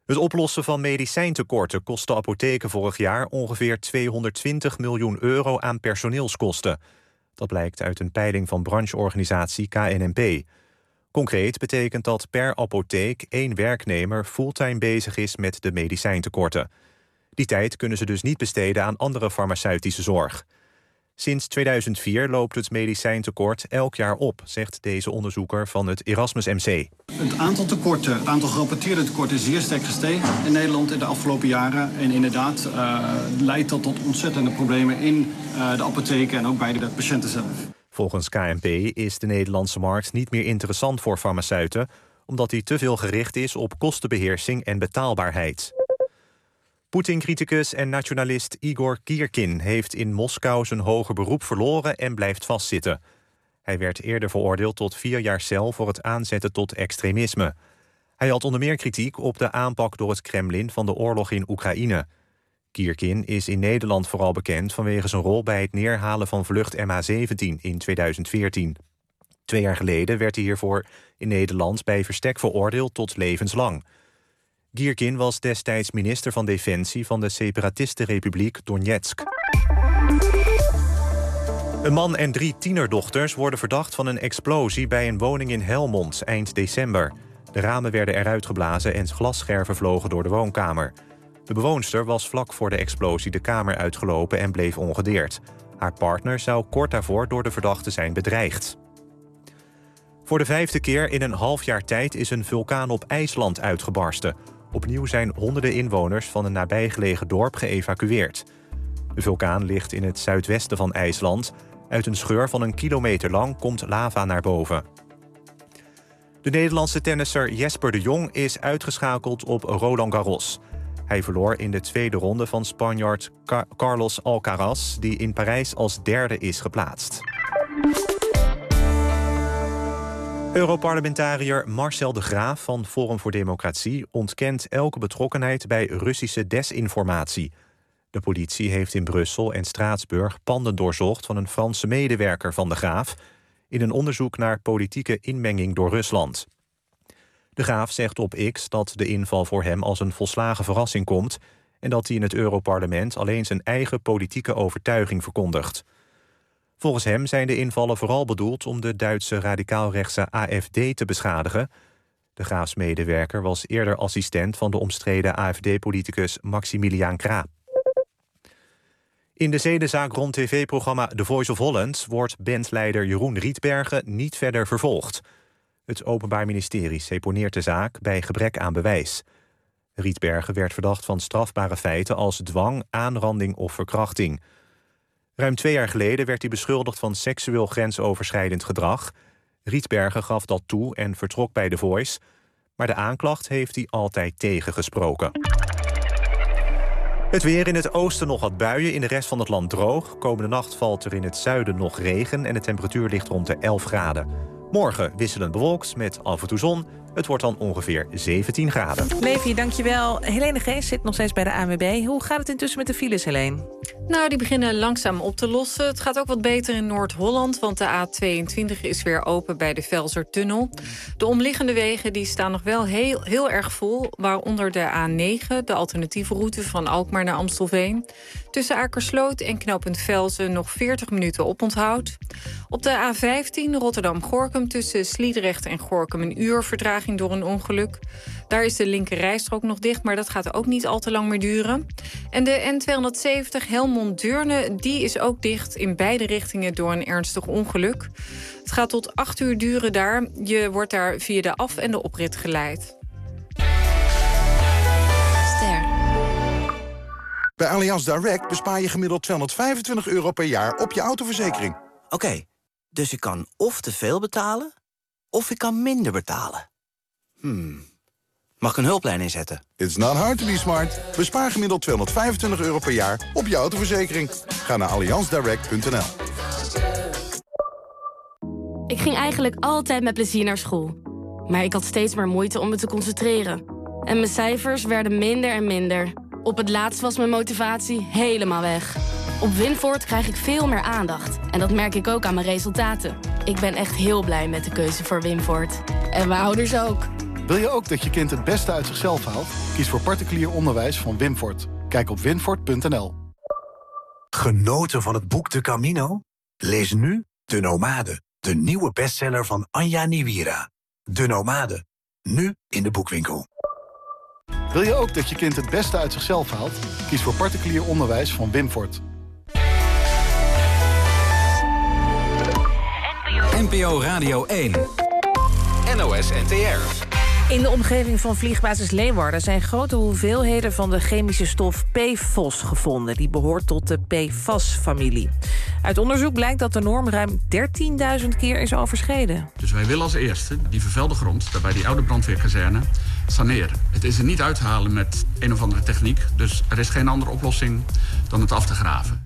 Het oplossen van medicijntekorten kost de apotheken vorig jaar ongeveer tweehonderdtwintig miljoen euro aan personeelskosten. Dat blijkt uit een peiling van brancheorganisatie K N M P. Concreet betekent dat per apotheek één werknemer fulltime bezig is met de medicijntekorten. Die tijd kunnen ze dus niet besteden aan andere farmaceutische zorg. Sinds tweeduizend vier loopt het medicijntekort elk jaar op, zegt deze onderzoeker van het Erasmus M C. Het aantal tekorten, het aantal gerapporteerde tekorten is zeer sterk gestegen in Nederland in de afgelopen jaren. En inderdaad uh, leidt dat tot ontzettende problemen in uh, de apotheken en ook bij de patiënten zelf. Volgens K N P is de Nederlandse markt niet meer interessant voor farmaceuten, omdat die te veel gericht is op kostenbeheersing en betaalbaarheid. Poetin-criticus en nationalist Igor Girkin heeft in Moskou zijn hoger beroep verloren en blijft vastzitten. Hij werd eerder veroordeeld tot vier jaar cel voor het aanzetten tot extremisme. Hij had onder meer kritiek op de aanpak door het Kremlin van de oorlog in Oekraïne. Girkin is in Nederland vooral bekend vanwege zijn rol bij het neerhalen van vlucht M H zeventien in tweeduizend veertien. Twee jaar geleden werd hij hiervoor in Nederland bij verstek veroordeeld tot levenslang. Girkin was destijds minister van Defensie van de Separatistenrepubliek Donetsk. Een man en drie tienerdochters worden verdacht van een explosie bij een woning in Helmond eind december. De ramen werden eruit geblazen en glasscherven vlogen door de woonkamer. De bewoonster was vlak voor de explosie de kamer uitgelopen en bleef ongedeerd. Haar partner zou kort daarvoor door de verdachte zijn bedreigd. Voor de vijfde keer in een half jaar tijd is een vulkaan op IJsland uitgebarsten. Opnieuw zijn honderden inwoners van een nabijgelegen dorp geëvacueerd. De vulkaan ligt in het zuidwesten van IJsland. Uit een scheur van een kilometer lang komt lava naar boven. De Nederlandse tennisser Jesper de Jong is uitgeschakeld op Roland Garros. Hij verloor in de tweede ronde van Spanjaard Car- Carlos Alcaraz, die in Parijs als derde is geplaatst. Europarlementariër Marcel de Graaf van Forum voor Democratie ontkent elke betrokkenheid bij Russische desinformatie. De politie heeft in Brussel en Straatsburg panden doorzocht van een Franse medewerker van de Graaf in een onderzoek naar politieke inmenging door Rusland. De Graaf zegt op X dat de inval voor hem als een volslagen verrassing komt en dat hij in het Europarlement alleen zijn eigen politieke overtuiging verkondigt. Volgens hem zijn de invallen vooral bedoeld om de Duitse radicaalrechtse A F D te beschadigen. De Graafsmedewerker was eerder assistent van de omstreden A F D-politicus Maximiliaan Krah. In de zedenzaak rond tv-programma The Voice of Holland wordt bandleider Jeroen Rietbergen niet verder vervolgd. Het Openbaar Ministerie seponeert de zaak bij gebrek aan bewijs. Rietbergen werd verdacht van strafbare feiten als dwang, aanranding of verkrachting. Ruim twee jaar geleden werd hij beschuldigd van seksueel grensoverschrijdend gedrag. Rietbergen gaf dat toe en vertrok bij The Voice, maar de aanklacht heeft hij altijd tegengesproken. Het weer: in het oosten nog wat buien, in de rest van het land droog. Komende nacht valt er in het zuiden nog regen en de temperatuur ligt rond de elf graden. Morgen wisselend bewolkt met af en toe zon. Het wordt dan ongeveer zeventien graden. Levi, dankjewel. Helene Gees zit nog steeds bij de A N W B. Hoe gaat het intussen met de files, Helene? Nou, die beginnen langzaam op te lossen. Het gaat ook wat beter in Noord-Holland, want de A tweeëntwintig is weer open bij de Velsertunnel. De omliggende wegen die staan nog wel heel, heel erg vol, waaronder de A negen, de alternatieve route van Alkmaar naar Amstelveen. Tussen Akersloot en knooppunt Velzen nog veertig minuten oponthoud. Op de A vijftien Rotterdam-Gorinchem tussen Sliedrecht en Gorinchem een uur vertraging door een ongeluk. Daar is de linker rijstrook nog dicht, maar dat gaat ook niet al te lang meer duren. En de N tweehonderdzeventig Helmond-Deurne, die is ook dicht in beide richtingen door een ernstig ongeluk. Het gaat tot acht uur duren daar. Je wordt daar via de af- en de oprit geleid. Ster. Bij Allianz Direct bespaar je gemiddeld tweehonderdvijfentwintig euro per jaar op je autoverzekering. Oké, okay, dus ik kan of te veel betalen, of ik kan minder betalen. Hmm. Mag ik een hulplijn inzetten? It's not hard to be smart. Bespaar gemiddeld tweehonderdvijfentwintig euro per jaar op je autoverzekering. Ga naar allianz direct punt n l. Ik ging eigenlijk altijd met plezier naar school. Maar ik had steeds meer moeite om me te concentreren. En mijn cijfers werden minder en minder. Op het laatst was mijn motivatie helemaal weg. Op Winvoort krijg ik veel meer aandacht. En dat merk ik ook aan mijn resultaten. Ik ben echt heel blij met de keuze voor Winvoort. En mijn ouders ook. Wil je ook dat je kind het beste uit zichzelf haalt? Kies voor particulier onderwijs van Winfort. Kijk op winfort punt n l. Genoten van het boek De Camino? Lees nu De Nomade, de nieuwe bestseller van Anja Niwira. De Nomade, nu in de boekwinkel. Wil je ook dat je kind het beste uit zichzelf haalt? Kies voor particulier onderwijs van Winfort. N P O Radio één. N O S N T R. In de omgeving van vliegbasis Leeuwarden zijn grote hoeveelheden van de chemische stof P F O S gevonden. Die behoort tot de P F A S-familie. Uit onderzoek blijkt dat de norm ruim dertienduizend keer is overschreden. Dus wij willen als eerste die vervuilde grond, daarbij die oude brandweerkazerne, saneren. Het is er niet uit te halen met een of andere techniek. Dus er is geen andere oplossing dan het af te graven.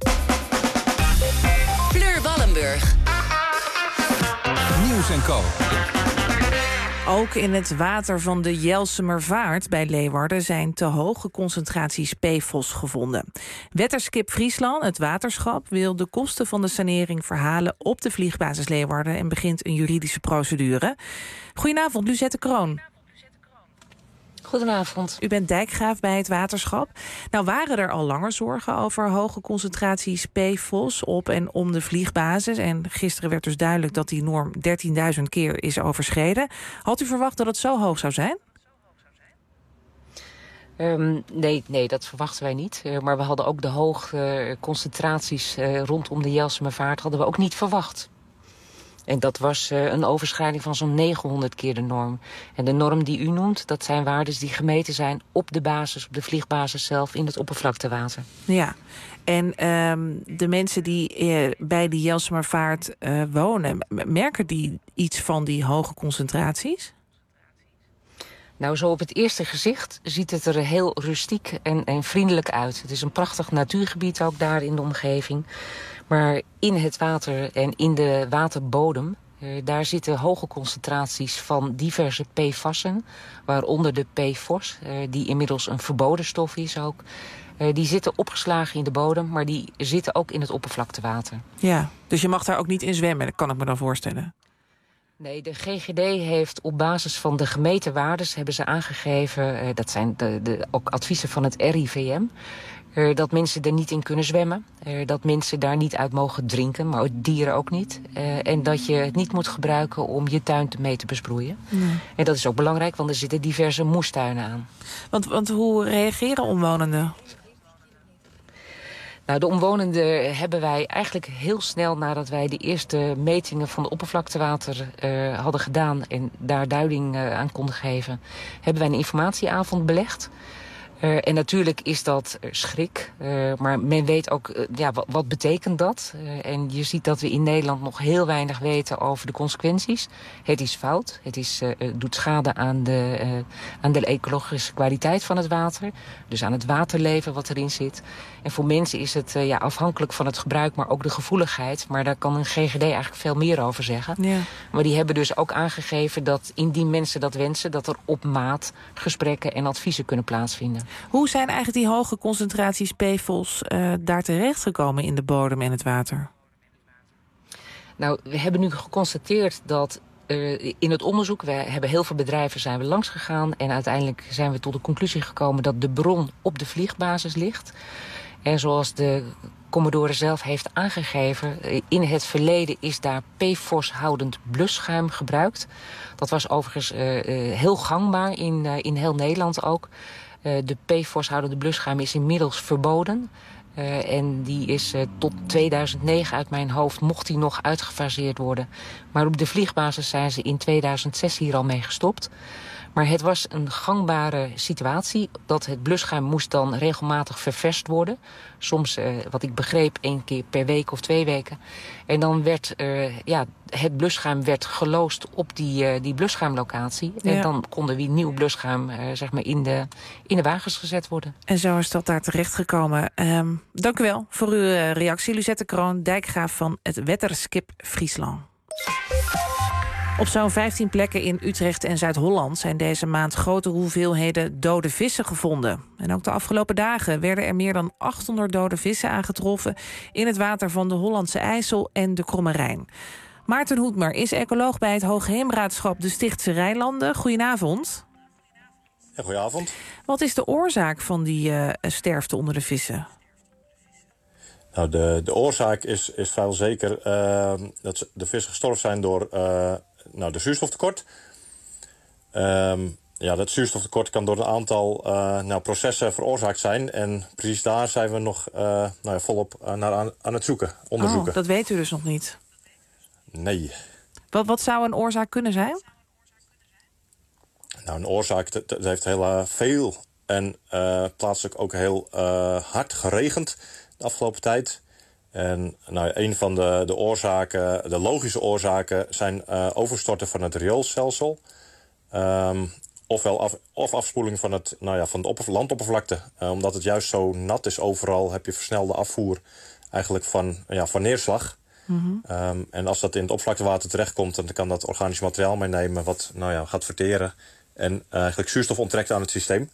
Fleur Wallenburg. Nieuws en Co. Ook in het water van de Jelsemervaart bij Leeuwarden zijn te hoge concentraties P F O S gevonden. Wetterskip Friesland, het waterschap, wil de kosten van de sanering verhalen op de vliegbasis Leeuwarden en begint een juridische procedure. Goedenavond, Lucette Kroon. Goedenavond. U bent dijkgraaf bij het waterschap. Nou waren er al langer zorgen over hoge concentraties P F O S op en om de vliegbasis. En gisteren werd dus duidelijk dat die norm dertienduizend keer is overschreden. Had u verwacht dat het zo hoog zou zijn? Um, nee, nee, dat verwachten wij niet. Uh, maar we hadden ook de hoge uh, concentraties uh, rondom de Jelsemervaart hadden we ook niet verwacht. En dat was uh, een overschrijding van zo'n negenhonderd keer de norm. En de norm die u noemt, dat zijn waardes die gemeten zijn op de basis, op de vliegbasis zelf, in het oppervlaktewater. Ja, en um, de mensen die uh, bij die Jelsemervaart uh, wonen, merken die iets van die hoge concentraties? Nou, zo op het eerste gezicht ziet het er heel rustiek en, en vriendelijk uit. Het is een prachtig natuurgebied ook daar in de omgeving. Maar in het water en in de waterbodem, eh, daar zitten hoge concentraties van diverse P F A S'en. Waaronder de P F O S, eh, die inmiddels een verboden stof is ook. Eh, die zitten opgeslagen in de bodem, maar die zitten ook in het oppervlaktewater. Ja, dus je mag daar ook niet in zwemmen, dat kan ik me dan voorstellen. Nee, de G G D heeft op basis van de gemeten waardes hebben ze aangegeven, eh, dat zijn de, de, ook adviezen van het R I V M... Uh, dat mensen er niet in kunnen zwemmen. Uh, dat mensen daar niet uit mogen drinken, maar dieren ook niet. Uh, en dat je het niet moet gebruiken om je tuin mee te besproeien. Nee. En dat is ook belangrijk, want er zitten diverse moestuinen aan. Want, want hoe reageren omwonenden? Nou, de omwonenden hebben wij eigenlijk heel snel nadat wij de eerste metingen van de oppervlaktewater uh, hadden gedaan en daar duiding uh, aan konden geven, hebben wij een informatieavond belegd. Uh, en natuurlijk is dat uh, schrik, uh, maar men weet ook, uh, ja, wat, wat betekent dat? Uh, en je ziet dat we in Nederland nog heel weinig weten over de consequenties. Het is fout, het is, uh, doet schade aan de, uh, aan de ecologische kwaliteit van het water. Dus aan het waterleven wat erin zit. En voor mensen is het uh, ja, afhankelijk van het gebruik, maar ook de gevoeligheid. Maar daar kan een G G D eigenlijk veel meer over zeggen. Ja. Maar die hebben dus ook aangegeven dat indien mensen dat wensen, dat er op maat gesprekken en adviezen kunnen plaatsvinden. Hoe zijn eigenlijk die hoge concentraties P F O S uh, daar terechtgekomen in de bodem en het water? Nou, we hebben nu geconstateerd dat uh, in het onderzoek, we hebben heel veel bedrijven zijn we langs gegaan en uiteindelijk zijn we tot de conclusie gekomen dat de bron op de vliegbasis ligt. En zoals de Commodore zelf heeft aangegeven, in het verleden is daar P F O S-houdend blusschuim gebruikt. Dat was overigens uh, uh, heel gangbaar in, uh, in heel Nederland ook. Uh, de P F O S-houdende blusschuim is inmiddels verboden. Uh, en die is uh, tot tweeduizend negen uit mijn hoofd, mocht die nog uitgefaseerd worden. Maar op de vliegbasis zijn ze in tweeduizend zes hier al mee gestopt. Maar het was een gangbare situatie. Dat het blusschuim moest dan regelmatig ververst worden. Soms, uh, wat ik begreep, één keer per week of twee weken. En dan werd uh, ja, het blusschuim werd geloosd op die, uh, die blusschuimlocatie. Ja. En dan kon er weer nieuw blusschuim uh, zeg maar in, de, in de wagens gezet worden. En zo is dat daar terechtgekomen. Um, dank u wel voor uw uh, reactie. Lucette Kroon, dijkgraaf van het Wetterskip Friesland. Op zo'n vijftien plekken in Utrecht en Zuid-Holland zijn deze maand grote hoeveelheden dode vissen gevonden. En ook de afgelopen dagen werden er meer dan achthonderd dode vissen aangetroffen in het water van de Hollandse IJssel en de Kromme Rijn. Maarten Hoedmer is ecoloog bij het Hoogheemraadschap de Stichtse Rijnlanden. Goedenavond. Ja, goedenavond. Wat is de oorzaak van die uh, sterfte onder de vissen? Nou, de, de oorzaak is, is vrijwel zeker uh, dat de vissen gestorven zijn door uh, nou, de zuurstoftekort. Um, ja, dat zuurstoftekort kan door een aantal uh, nou, processen veroorzaakt zijn. En precies daar zijn we nog uh, nou ja, volop uh, naar aan, aan het zoeken, onderzoeken. Oh, dat weet u dus nog niet? Nee. Wat, wat zou een oorzaak kunnen zijn? Nou, een oorzaak, dat, dat heeft heel uh, veel en uh, plaatselijk ook heel uh, hard geregend de afgelopen tijd. En nou, een van de, de oorzaken, de logische oorzaken, zijn uh, overstorten van het rioolstelsel. Um, ofwel af, of afspoeling van, het, nou ja, van de opper, landoppervlakte. Uh, omdat het juist zo nat is overal, heb je versnelde afvoer eigenlijk van, ja, van neerslag. Mm-hmm. Um, en als dat in het oppervlaktewater terechtkomt, dan kan dat organisch materiaal meenemen wat nou ja, gaat verteren en uh, eigenlijk zuurstof onttrekt aan het systeem.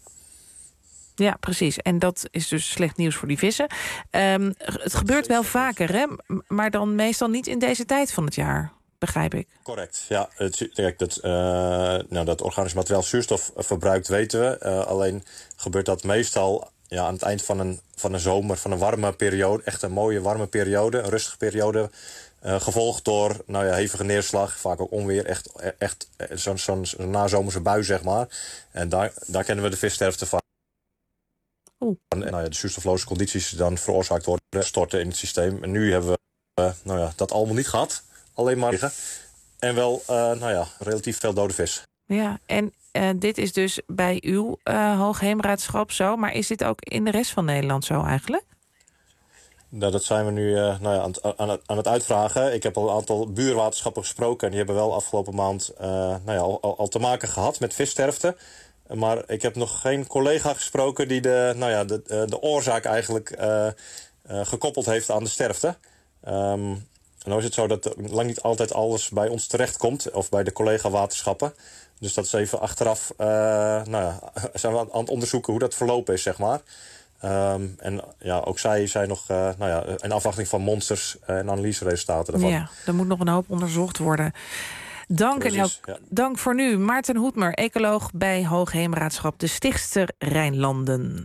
Ja, precies. En dat is dus slecht nieuws voor die vissen. Um, het gebeurt wel vaker, hè? Maar dan meestal niet in deze tijd van het jaar, begrijp ik. Correct, ja. Het, kijk, dat, uh, nou, dat organisch materiaal zuurstof verbruikt, weten we. Uh, alleen gebeurt dat meestal ja, aan het eind van een, van een zomer, van een warme periode. Echt een mooie warme periode, een rustige periode. Uh, gevolgd door nou ja, hevige neerslag, vaak ook onweer. Echt, echt zo'n zo'n zo nazomerse bui, zeg maar. En daar, daar kennen we de vissterfte van. Oeh. En nou ja, de zuurstofloze condities dan veroorzaakt worden, storten in het systeem. En nu hebben we uh, nou ja, dat allemaal niet gehad. Alleen maar liggen. En wel uh, nou ja, relatief veel dode vis. Ja, en uh, dit is dus bij uw uh, hoogheemraadschap zo. Maar is dit ook in de rest van Nederland zo eigenlijk? Nou, dat zijn we nu uh, nou ja, aan, het, aan, het, aan het uitvragen. Ik heb al een aantal buurwaterschappen gesproken. En die hebben wel afgelopen maand uh, nou ja, al, al te maken gehad met vissterfte. Maar ik heb nog geen collega gesproken die de, nou ja, de, de oorzaak eigenlijk uh, uh, gekoppeld heeft aan de sterfte. Um, en nou is het zo dat lang niet altijd alles bij ons terechtkomt, of bij de collega-waterschappen. Dus dat is even achteraf, uh, nou ja, zijn we aan het onderzoeken hoe dat verlopen is, zeg maar. Um, en ja, ook zij zijn nog uh, nou ja, in afwachting van monsters en analyseresultaten daarvan. Ja, er moet nog een hoop onderzocht worden. Dank, Precies, en ook, ja. dank voor nu. Maarten Hoedmer, ecoloog bij Hoogheemraadschap de Stichtster Rijnlanden.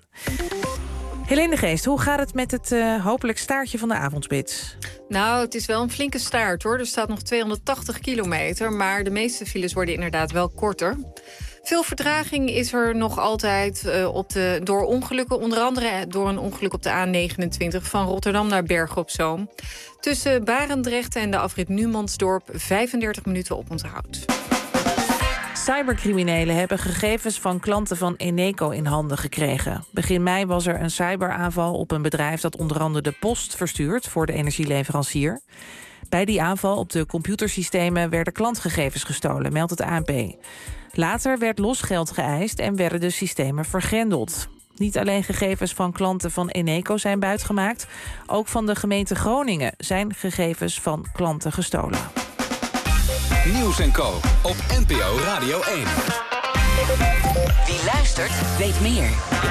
Helene de Geest, hoe gaat het met het uh, hopelijk staartje van de avondspits? Nou, het is wel een flinke staart, hoor. Er staat nog tweehonderdtachtig kilometer, maar de meeste files worden inderdaad wel korter. Veel vertraging is er nog altijd uh, op de, door ongelukken. Onder andere door een ongeluk op de A negenentwintig van Rotterdam naar Bergen op Zoom. Tussen Barendrecht en de afrit Numansdorp vijfendertig minuten oponthoud. Cybercriminelen hebben gegevens van klanten van Eneco in handen gekregen. Begin mei was er een cyberaanval op een bedrijf dat onder andere de post verstuurt voor de energieleverancier. Bij die aanval op de computersystemen werden klantgegevens gestolen, meldt het A N P. Later werd losgeld geëist en werden de systemen vergrendeld. Niet alleen gegevens van klanten van Eneco zijn buitgemaakt, ook van de gemeente Groningen zijn gegevens van klanten gestolen. Nieuws en Co. op N P O Radio één. Wie luistert, weet meer.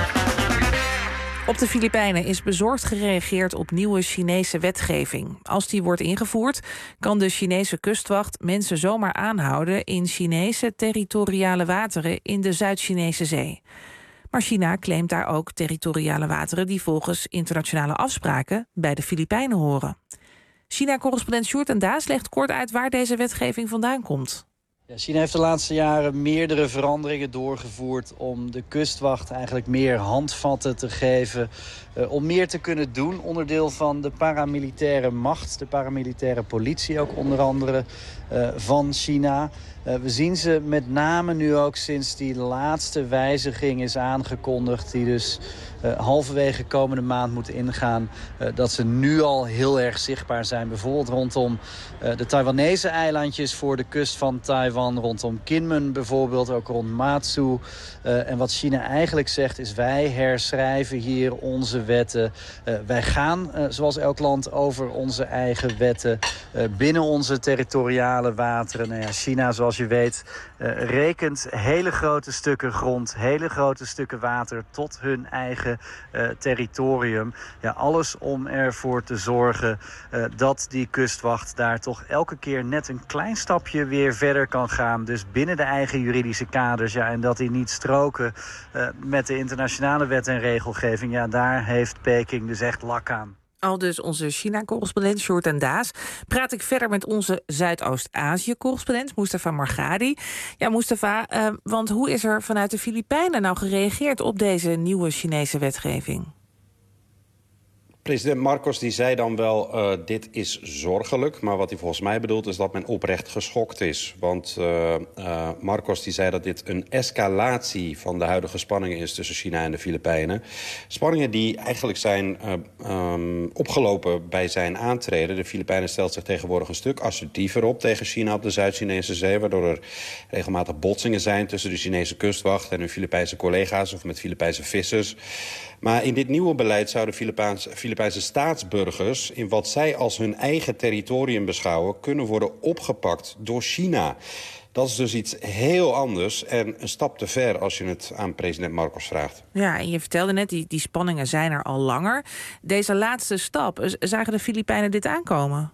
Op de Filipijnen is bezorgd gereageerd op nieuwe Chinese wetgeving. Als die wordt ingevoerd, kan de Chinese kustwacht mensen zomaar aanhouden in Chinese territoriale wateren in de Zuid-Chinese Zee. Maar China claimt daar ook territoriale wateren die volgens internationale afspraken bij de Filipijnen horen. China-correspondent Sjoerd en Daas legt kort uit waar deze wetgeving vandaan komt. Ja, China heeft de laatste jaren meerdere veranderingen doorgevoerd om de kustwacht eigenlijk meer handvatten te geven, uh, om meer te kunnen doen. Onderdeel van de paramilitaire macht, de paramilitaire politie ook onder andere uh, van China. Uh, we zien ze met name nu ook sinds die laatste wijziging is aangekondigd, die dus uh, halverwege komende maand moet ingaan, uh, dat ze nu al heel erg zichtbaar zijn. Bijvoorbeeld rondom uh, de Taiwanese eilandjes voor de kust van Taiwan, rondom Kinmen bijvoorbeeld, ook rond Matsu. Uh, en wat China eigenlijk zegt is: wij herschrijven hier onze wetten. Uh, wij gaan, uh, zoals elk land, over onze eigen wetten uh, binnen onze territoriale wateren. Nou ja, China, zoals zoals je weet, uh, rekent hele grote stukken grond, hele grote stukken water tot hun eigen uh, territorium. Ja, alles om ervoor te zorgen uh, dat die kustwacht daar toch elke keer net een klein stapje weer verder kan gaan. Dus binnen de eigen juridische kaders. Ja, en dat die niet stroken uh, met de internationale wet en regelgeving. Ja, daar heeft Peking dus echt lak aan. Al dus onze China-correspondent Sjoerd en Daas. Praat ik verder met onze Zuidoost-Azië-correspondent Mustafa Margadi. Ja, Mustafa, uh, want hoe is er vanuit de Filipijnen nou gereageerd op deze nieuwe Chinese wetgeving? President Marcos die zei dan wel, uh, dit is zorgelijk. Maar wat hij volgens mij bedoelt is dat men oprecht geschokt is. Want uh, uh, Marcos die zei dat dit een escalatie van de huidige spanningen is tussen China en de Filipijnen. Spanningen die eigenlijk zijn uh, um, opgelopen bij zijn aantreden. De Filipijnen stelt zich tegenwoordig een stuk assertiever op tegen China op de Zuid-Chinese zee. Waardoor er regelmatig botsingen zijn tussen de Chinese kustwacht en hun Filipijnse collega's of met Filipijnse vissers. Maar in dit nieuwe beleid zouden Filipijnse, Filipijnse staatsburgers in wat zij als hun eigen territorium beschouwen kunnen worden opgepakt door China. Dat is dus iets heel anders en een stap te ver als je het aan president Marcos vraagt. Ja, en je vertelde net, die, die spanningen zijn er al langer. Deze laatste stap, zagen de Filipijnen dit aankomen?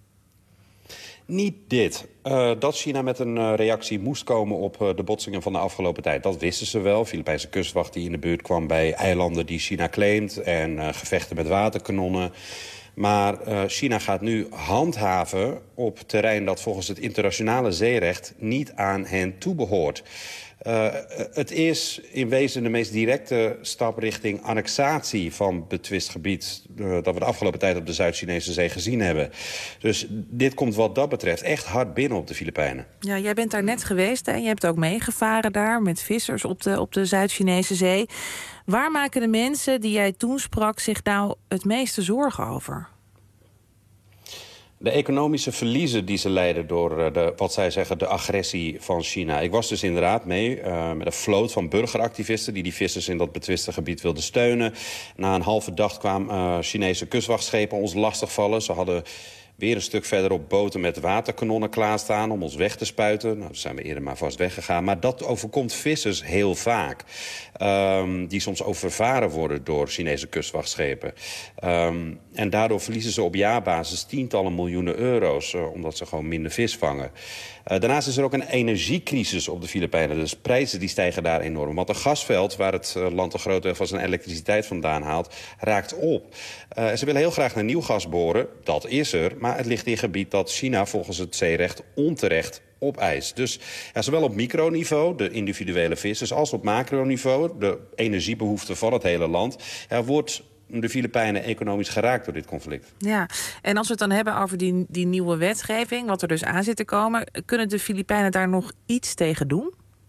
Niet dit. Uh, dat China met een uh, reactie moest komen op uh, de botsingen van de afgelopen tijd. Dat wisten ze wel. Filipijnse kustwacht die in de buurt kwam bij eilanden die China claimt. En uh, gevechten met waterkanonnen. Maar uh, China gaat nu handhaven op terrein dat volgens het internationale zeerecht niet aan hen toebehoort. Uh, het is in wezen de meest directe stap richting annexatie van betwist gebied uh, dat we de afgelopen tijd op de Zuid-Chinese zee gezien hebben. Dus dit komt wat dat betreft echt hard binnen op de Filipijnen. Ja, jij bent daar net geweest en je hebt ook meegevaren daar met vissers op de, op de Zuid-Chinese zee. Waar maken de mensen die jij toen sprak zich nou het meeste zorgen over? De economische verliezen die ze leiden door de, wat zij zeggen, de agressie van China. Ik was dus inderdaad mee uh, met een vloot van burgeractivisten die die vissers in dat betwiste gebied wilden steunen. Na een halve dag kwamen uh, Chinese kustwachtschepen ons lastigvallen. Ze hadden weer een stuk verderop boten met waterkanonnen klaarstaan om ons weg te spuiten. Nou, daar zijn we eerder maar vast weggegaan. Maar dat overkomt vissers heel vaak. Um, die soms overvaren worden door Chinese kustwachtschepen. Um, en daardoor verliezen ze op jaarbasis tientallen miljoenen euro's. Uh, omdat ze gewoon minder vis vangen. Uh, daarnaast is er ook een energiecrisis op de Filipijnen. Dus prijzen die stijgen daar enorm. Want een gasveld waar het uh, land een groot deel van zijn elektriciteit vandaan haalt, raakt op. Uh, ze willen heel graag naar nieuw gas boren. Dat is er. Maar het ligt in gebied dat China volgens het zeerecht onterecht opeist. Dus ja, zowel op microniveau, de individuele vissers, als op macroniveau, de energiebehoeften van het hele land, ja, wordt de Filipijnen economisch geraakt door dit conflict. Ja, en als we het dan hebben over die, die nieuwe wetgeving, wat er dus aan zit te komen, kunnen de Filipijnen daar nog iets tegen doen?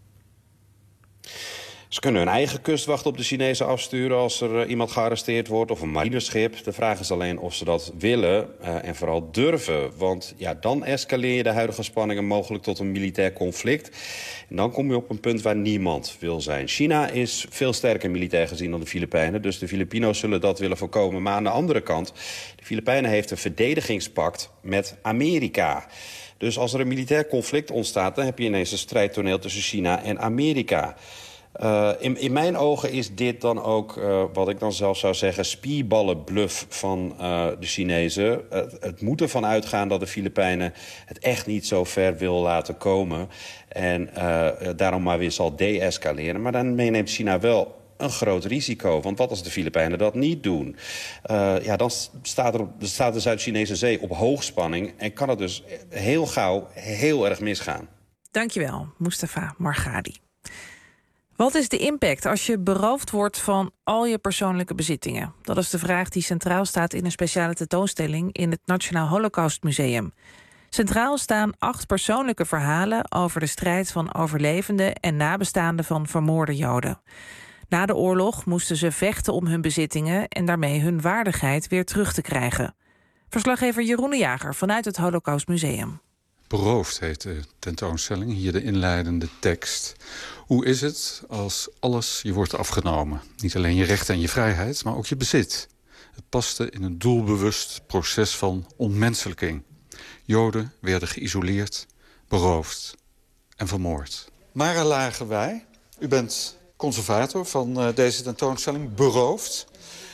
Ze kunnen hun eigen kustwacht op de Chinezen afsturen als er uh, iemand gearresteerd wordt, of een marineschip. De vraag is alleen of ze dat willen uh, en vooral durven. Want ja, dan escaleer je de huidige spanningen mogelijk tot een militair conflict. En dan kom je op een punt waar niemand wil zijn. China is veel sterker militair gezien dan de Filipijnen. Dus de Filipino's zullen dat willen voorkomen. Maar aan de andere kant, de Filipijnen heeft een verdedigingspact met Amerika. Dus als er een militair conflict ontstaat, dan heb je ineens een strijdtoneel tussen China en Amerika. Uh, in, in mijn ogen is dit dan ook, uh, wat ik dan zelf zou zeggen, spierballenbluff van uh, de Chinezen. Uh, het moet ervan uitgaan dat de Filipijnen het echt niet zo ver wil laten komen. En uh, daarom maar weer zal de-escaleren. Maar daarmee neemt China wel een groot risico. Want wat als de Filipijnen dat niet doen? Uh, ja, dan staat, er op, staat de Zuid-Chinese zee op hoogspanning en kan het dus heel gauw heel erg misgaan. Dankjewel, Mustafa Margadi. Wat is de impact als je beroofd wordt van al je persoonlijke bezittingen? Dat is de vraag die centraal staat in een speciale tentoonstelling in het Nationaal Holocaustmuseum. Centraal staan acht persoonlijke verhalen over de strijd van overlevenden en nabestaanden van vermoorde Joden. Na de oorlog moesten ze vechten om hun bezittingen en daarmee hun waardigheid weer terug te krijgen. Verslaggever Jeroen de Jager vanuit het Holocaustmuseum. Beroofd heet de tentoonstelling, hier de inleidende tekst. Hoe is het als alles je wordt afgenomen? Niet alleen je recht en je vrijheid, maar ook je bezit. Het paste in een doelbewust proces van ontmenselijking. Joden werden geïsoleerd, beroofd en vermoord. Mara Lagerwey, u bent conservator van uh, deze tentoonstelling, beroofd.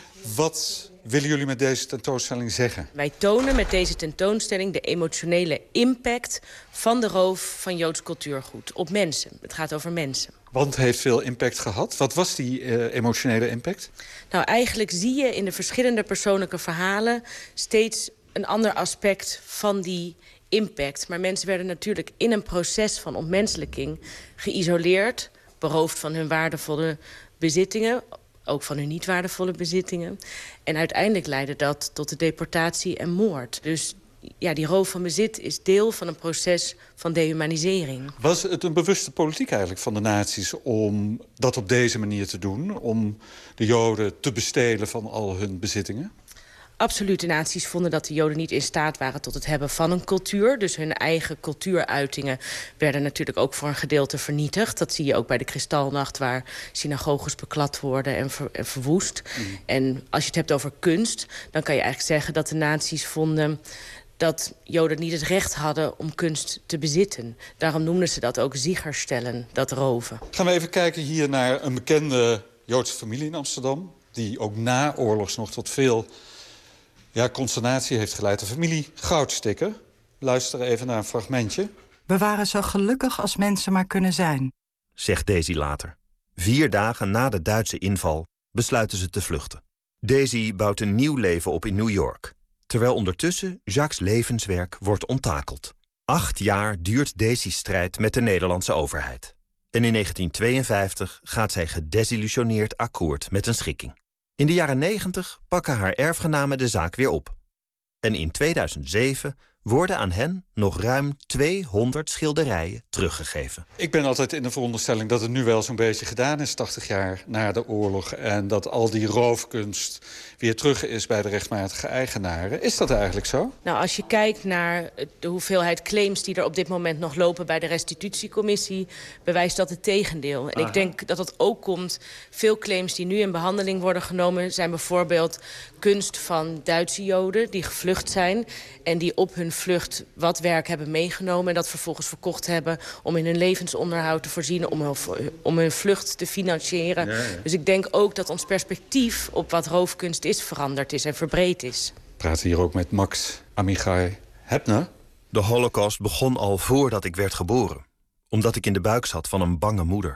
Wat willen jullie met deze tentoonstelling zeggen? Wij tonen met deze tentoonstelling de emotionele impact van de roof van Joods cultuurgoed op mensen. Het gaat over mensen. Want het heeft veel impact gehad. Wat was die uh, emotionele impact? Nou, eigenlijk zie je in de verschillende persoonlijke verhalen steeds een ander aspect van die impact. Maar mensen werden natuurlijk in een proces van ontmenselijking geïsoleerd, beroofd van hun waardevolle bezittingen, ook van hun niet waardevolle bezittingen. En uiteindelijk leidde dat tot de deportatie en moord. Dus ja, die roof van bezit is deel van een proces van dehumanisering. Was het een bewuste politiek eigenlijk van de nazi's om dat op deze manier te doen? Om de Joden te bestelen van al hun bezittingen? Absoluut, de nazi's vonden dat de Joden niet in staat waren tot het hebben van een cultuur. Dus hun eigen cultuuruitingen werden natuurlijk ook voor een gedeelte vernietigd. Dat zie je ook bij de Kristalnacht, waar synagoges beklad worden en, ver, en verwoest. Mm. En als je het hebt over kunst, dan kan je eigenlijk zeggen dat de nazi's vonden dat Joden niet het recht hadden om kunst te bezitten. Daarom noemden ze dat ook Siegerstellen, dat roven. Gaan we even kijken hier naar een bekende Joodse familie in Amsterdam, die ook na oorlogs nog tot veel ja, consternatie heeft geleid. De familie Goudstikker. Luister even naar een fragmentje. We waren zo gelukkig als mensen maar kunnen zijn, zegt Daisy later. Vier dagen na de Duitse inval besluiten ze te vluchten. Daisy bouwt een nieuw leven op in New York, terwijl ondertussen Jacques' levenswerk wordt onttakeld. Acht jaar duurt Daisy's strijd met de Nederlandse overheid. En in negentien tweeënvijftig gaat zij gedesillusioneerd akkoord met een schikking. In de jaren negentig pakken haar erfgenamen de zaak weer op. En in tweeduizend zeven worden aan hen nog ruim tweehonderd schilderijen teruggegeven. Ik ben altijd in de veronderstelling dat het nu wel zo'n beetje gedaan is, tachtig jaar na de oorlog, en dat al die roofkunst weer terug is bij de rechtmatige eigenaren. Is dat eigenlijk zo? Nou, als je kijkt naar de hoeveelheid claims die er op dit moment nog lopen bij de restitutiecommissie, bewijst dat het tegendeel. En Aha. ik denk dat dat ook komt. Veel claims die nu in behandeling worden genomen zijn bijvoorbeeld kunst van Duitse Joden die gevlucht zijn en die op hun vlucht wat werk hebben meegenomen en dat vervolgens verkocht hebben om in hun levensonderhoud te voorzien, om hun, om hun vlucht te financieren. Ja, ja. Dus ik denk ook dat ons perspectief op wat roofkunst is veranderd is en verbreed is. We praten hier ook met Max Amichai Heppner. De Holocaust begon al voordat ik werd geboren, omdat ik in de buik zat van een bange moeder.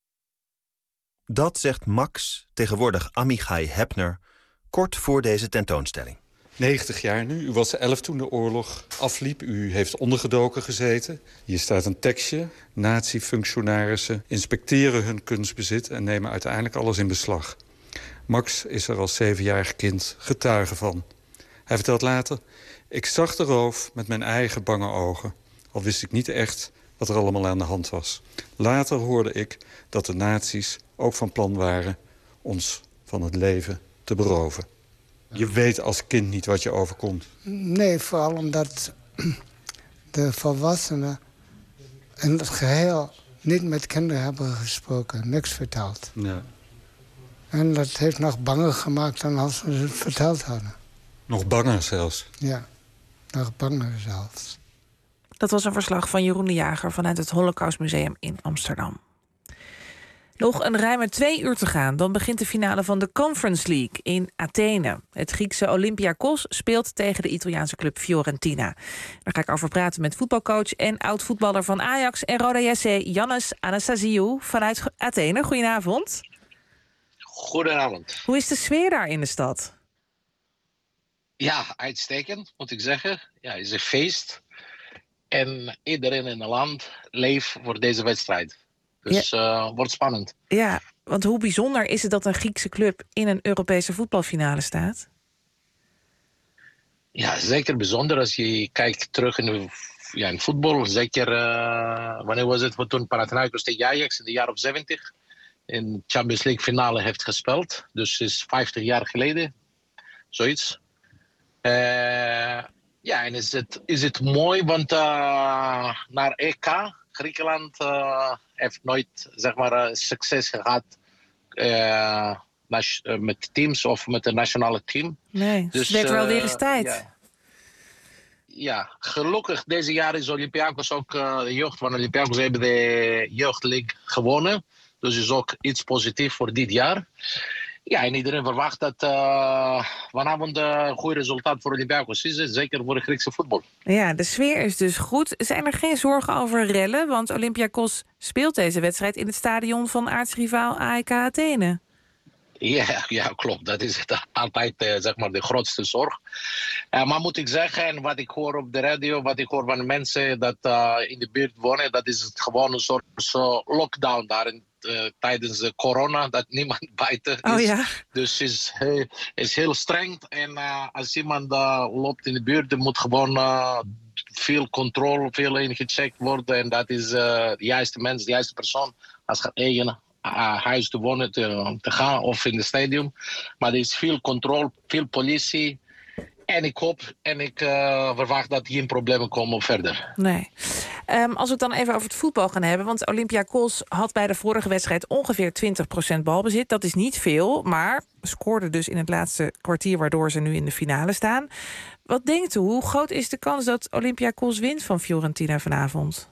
Dat zegt Max, tegenwoordig Amichai Heppner, kort voor deze tentoonstelling. negentig jaar nu. U was elf toen de oorlog afliep. U heeft ondergedoken gezeten. Hier staat een tekstje. Nazi-functionarissen inspecteren hun kunstbezit en nemen uiteindelijk alles in beslag. Max is er als zevenjarig kind getuige van. Hij vertelt later: ik zag de roof met mijn eigen bange ogen. Al wist ik niet echt wat er allemaal aan de hand was. Later hoorde ik dat de nazi's ook van plan waren ons van het leven te beroven. Je weet als kind niet wat je overkomt. Nee, vooral omdat de volwassenen in het geheel niet met kinderen hebben gesproken, niks verteld. Ja. En dat heeft nog banger gemaakt dan als ze het verteld hadden. Nog banger zelfs? Ja, nog banger zelfs. Dat was een verslag van Jeroen de Jager vanuit het Holocaustmuseum in Amsterdam. Nog een ruime twee uur te gaan, dan begint de finale van de Conference League in Athene. Het Griekse Olympiakos speelt tegen de Italiaanse club Fiorentina. Daar ga ik over praten met voetbalcoach en oud-voetballer van Ajax en Roda J C, Yannis Anastasiou vanuit Athene. Goedenavond. Goedenavond. Hoe is de sfeer daar in de stad? Ja, uitstekend, moet ik zeggen. Ja, het is een feest. En iedereen in het land leeft voor deze wedstrijd. Dus het ja. uh, wordt spannend. Ja, want hoe bijzonder is het dat een Griekse club in een Europese voetbalfinale staat? Ja, zeker bijzonder als je kijkt terug in, de, ja, in voetbal. Zeker, uh, wanneer was het toen Panathinaikos tegen Ajax in de jaren zeventig. In de Champions League finale heeft gespeeld. Dus het is vijftig jaar geleden. Zoiets. Uh, ja, en is het, is het mooi, want uh, naar E K, Griekenland uh, heeft nooit, zeg maar, uh, succes gehad uh, nas- uh, met teams of met het nationale team. Nee, dus het werd uh, wel weer eens tijd. Ja. ja, gelukkig deze jaar is Olympiakos ook, uh, de jeugd van Olympiakos hebben de jeugdleague gewonnen. Dus is ook iets positiefs voor dit jaar. Ja, en iedereen verwacht dat uh, vanavond uh, een goed resultaat voor Olympiakos is. Zeker voor de Griekse voetbal. Ja, de sfeer is dus goed. Zijn er geen zorgen over rellen? Want Olympiakos speelt deze wedstrijd in het stadion van aartsrivaal A E K Athene. Ja, ja, klopt. Dat is het altijd uh, zeg maar de grootste zorg. Uh, maar moet ik zeggen, en wat ik hoor op de radio, wat ik hoor van de mensen dat uh, in de buurt wonen, dat is het gewoon een soort uh, lockdown daar in, uh, tijdens de corona, dat niemand buiten is. Oh, ja. Dus het is, uh, is heel streng. En uh, als iemand uh, loopt in de buurt, dan moet gewoon uh, veel controle, veel ingecheckt worden. En dat is uh, de juiste mens, de juiste persoon als gaat eigen Uh, huis te wonen, te, te gaan of in het stadion. Maar er is veel controle, veel politie. En ik hoop en ik uh, verwacht dat geen problemen komen verder. Nee. Um, als we het dan even over het voetbal gaan hebben. Want Olympiakos had bij de vorige wedstrijd ongeveer twintig procent balbezit. Dat is niet veel, maar scoorde dus in het laatste kwartier, waardoor ze nu in de finale staan. Wat denkt u? Hoe groot is de kans dat Olympiakos wint van Fiorentina vanavond?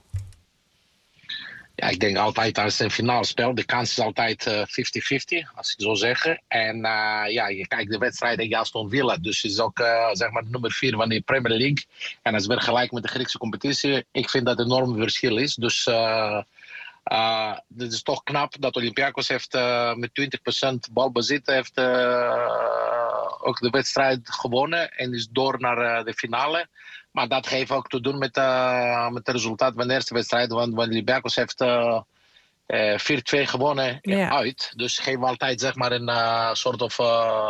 Ja, ik denk altijd als het een finale spel, de kans is altijd uh, vijftig vijftig, als ik zo zeggen. En uh, ja, je kijkt de wedstrijd tegen Aston Villa, dus het is ook uh, zeg maar nummer vier van de Premier League. En als we vergelijken met de Griekse competitie, ik vind dat het een enorm verschil is. Dus uh, uh, het is toch knap dat Olympiakos heeft uh, met twintig procent balbezit heeft uh, ook de wedstrijd gewonnen en is door naar uh, de finale. Maar dat heeft ook te doen met, uh, met het resultaat van de eerste wedstrijd. Want, want Olympiakos heeft uh, uh, vier twee gewonnen ja. uit. Dus geven altijd zeg maar een uh, soort of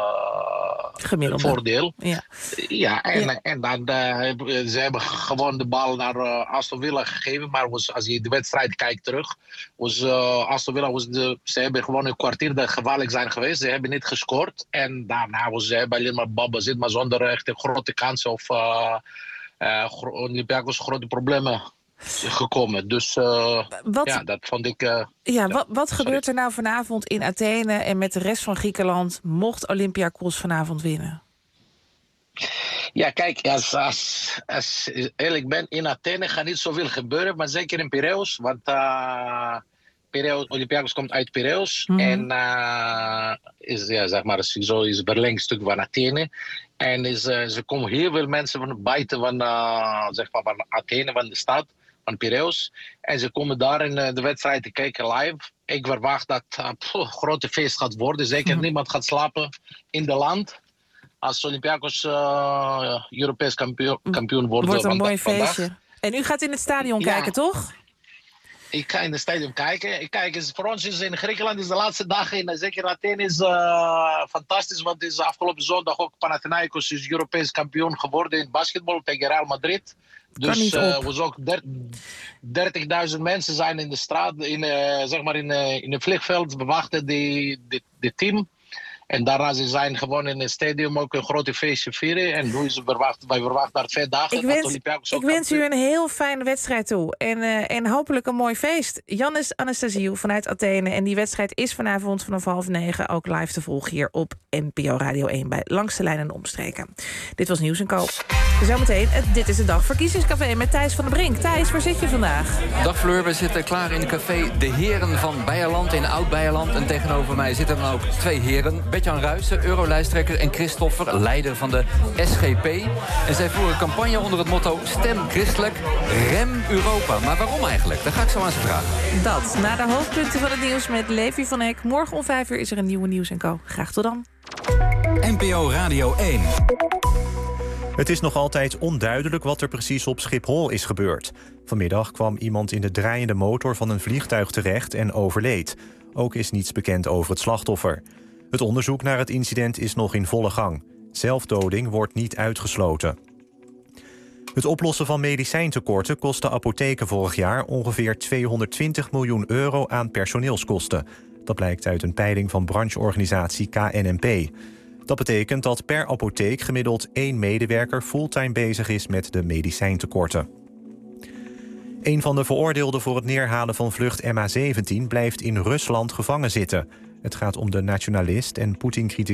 uh, voordeel. Ja, ja, en, ja. en dan uh, ze hebben gewoon de bal naar uh, Aston Villa gegeven. Maar was, als je de wedstrijd kijkt terug, was uh, Aston Villa was de, ze hebben gewoon een kwartier dat gevaarlijk zijn geweest. Ze hebben niet gescoord. En daarna was ze hebben alleen maar balbezit, maar zonder echt een grote kansen of Uh, Uh, Olympiakos grote problemen gekomen. Dus uh, wat, ja, dat vond ik... Uh, ja, ja, wat, wat gebeurt er nou vanavond in Athene en met de rest van Griekenland mocht Olympiakos vanavond winnen? Ja, kijk, als, als, als ik eerlijk ben, in Athene gaat niet zoveel gebeuren, maar zeker in Piraeus, want uh, Piraeus, Olympiakos komt uit Piraeus mm-hmm. en uh, is, ja, zeg maar, zo is het verlengstuk van Athene. En is, uh, ze komen heel veel mensen van buiten van, uh, zeg maar van Athene, van de stad, van Piraeus. En ze komen daar in uh, de wedstrijd te kijken live. Ik verwacht dat het uh, een grote feest gaat worden. Zeker mm. niemand gaat slapen in het land. Als Olympiakos uh, Europees kampioen, kampioen wordt. Wordt een vanda- mooi feestje. Vandaag. En u gaat in het stadion ja. kijken, toch? Ik ga in het stadion kijken. Ik kijk, is, voor ons is in Griekenland is de laatste dagen in zeker Athene is uh, fantastisch. Want is afgelopen zondag ook Panathinaikos is Europees kampioen geworden in basketbal tegen Real Madrid. Dus uh, was ook dertigduizend mensen zijn in de straat, in, uh, zeg maar in, uh, in het vliegveld, bewachten die, die, die team. En daarna ze zijn gewoon in het stadium ook een grote feestje vieren. En nu is het verwacht, wij verwachten daar twee dagen. Ik wens, ik wens u een heel fijne wedstrijd toe. En, uh, en hopelijk een mooi feest. Yannis Anastasiou vanuit Athene. En die wedstrijd is vanavond vanaf half negen ook live te volgen hier op N P O Radio één bij Langs de Lijn en Omstreken. Dit was Nieuws en Co. Zometeen, het Dit is de Dag verkiezingscafé met Thijs van der Brink. Thijs, waar zit je vandaag? Dag Fleur, we zitten klaar in het café De Heren van Beierland in Oud-Beierland. En tegenover mij zitten dan ook twee heren. Bert-Jan Ruijsen, eurolijsttrekker, en Christoffer, leider van de S G P. En zij voeren campagne onder het motto Stem Christelijk, Rem Europa. Maar waarom eigenlijk? Daar ga ik zo aan ze vragen. Dat, na de hoofdpunten van het nieuws met Levi van Eck. Morgen om vijf uur is er een nieuwe Nieuws en Co. Graag tot dan. N P O Radio één. Het is nog altijd onduidelijk wat er precies op Schiphol is gebeurd. Vanmiddag kwam iemand in de draaiende motor van een vliegtuig terecht en overleed. Ook is niets bekend over het slachtoffer. Het onderzoek naar het incident is nog in volle gang. Zelfdoding wordt niet uitgesloten. Het oplossen van medicijntekorten kostte apotheken vorig jaar ongeveer tweehonderdtwintig miljoen euro aan personeelskosten. Dat blijkt uit een peiling van brancheorganisatie K N M P. Dat betekent dat per apotheek gemiddeld één medewerker fulltime bezig is met de medicijntekorten. Een van de veroordeelden voor het neerhalen van vlucht M H zeventien blijft in Rusland gevangen zitten. Het gaat om de nationalist en Poetin-criticus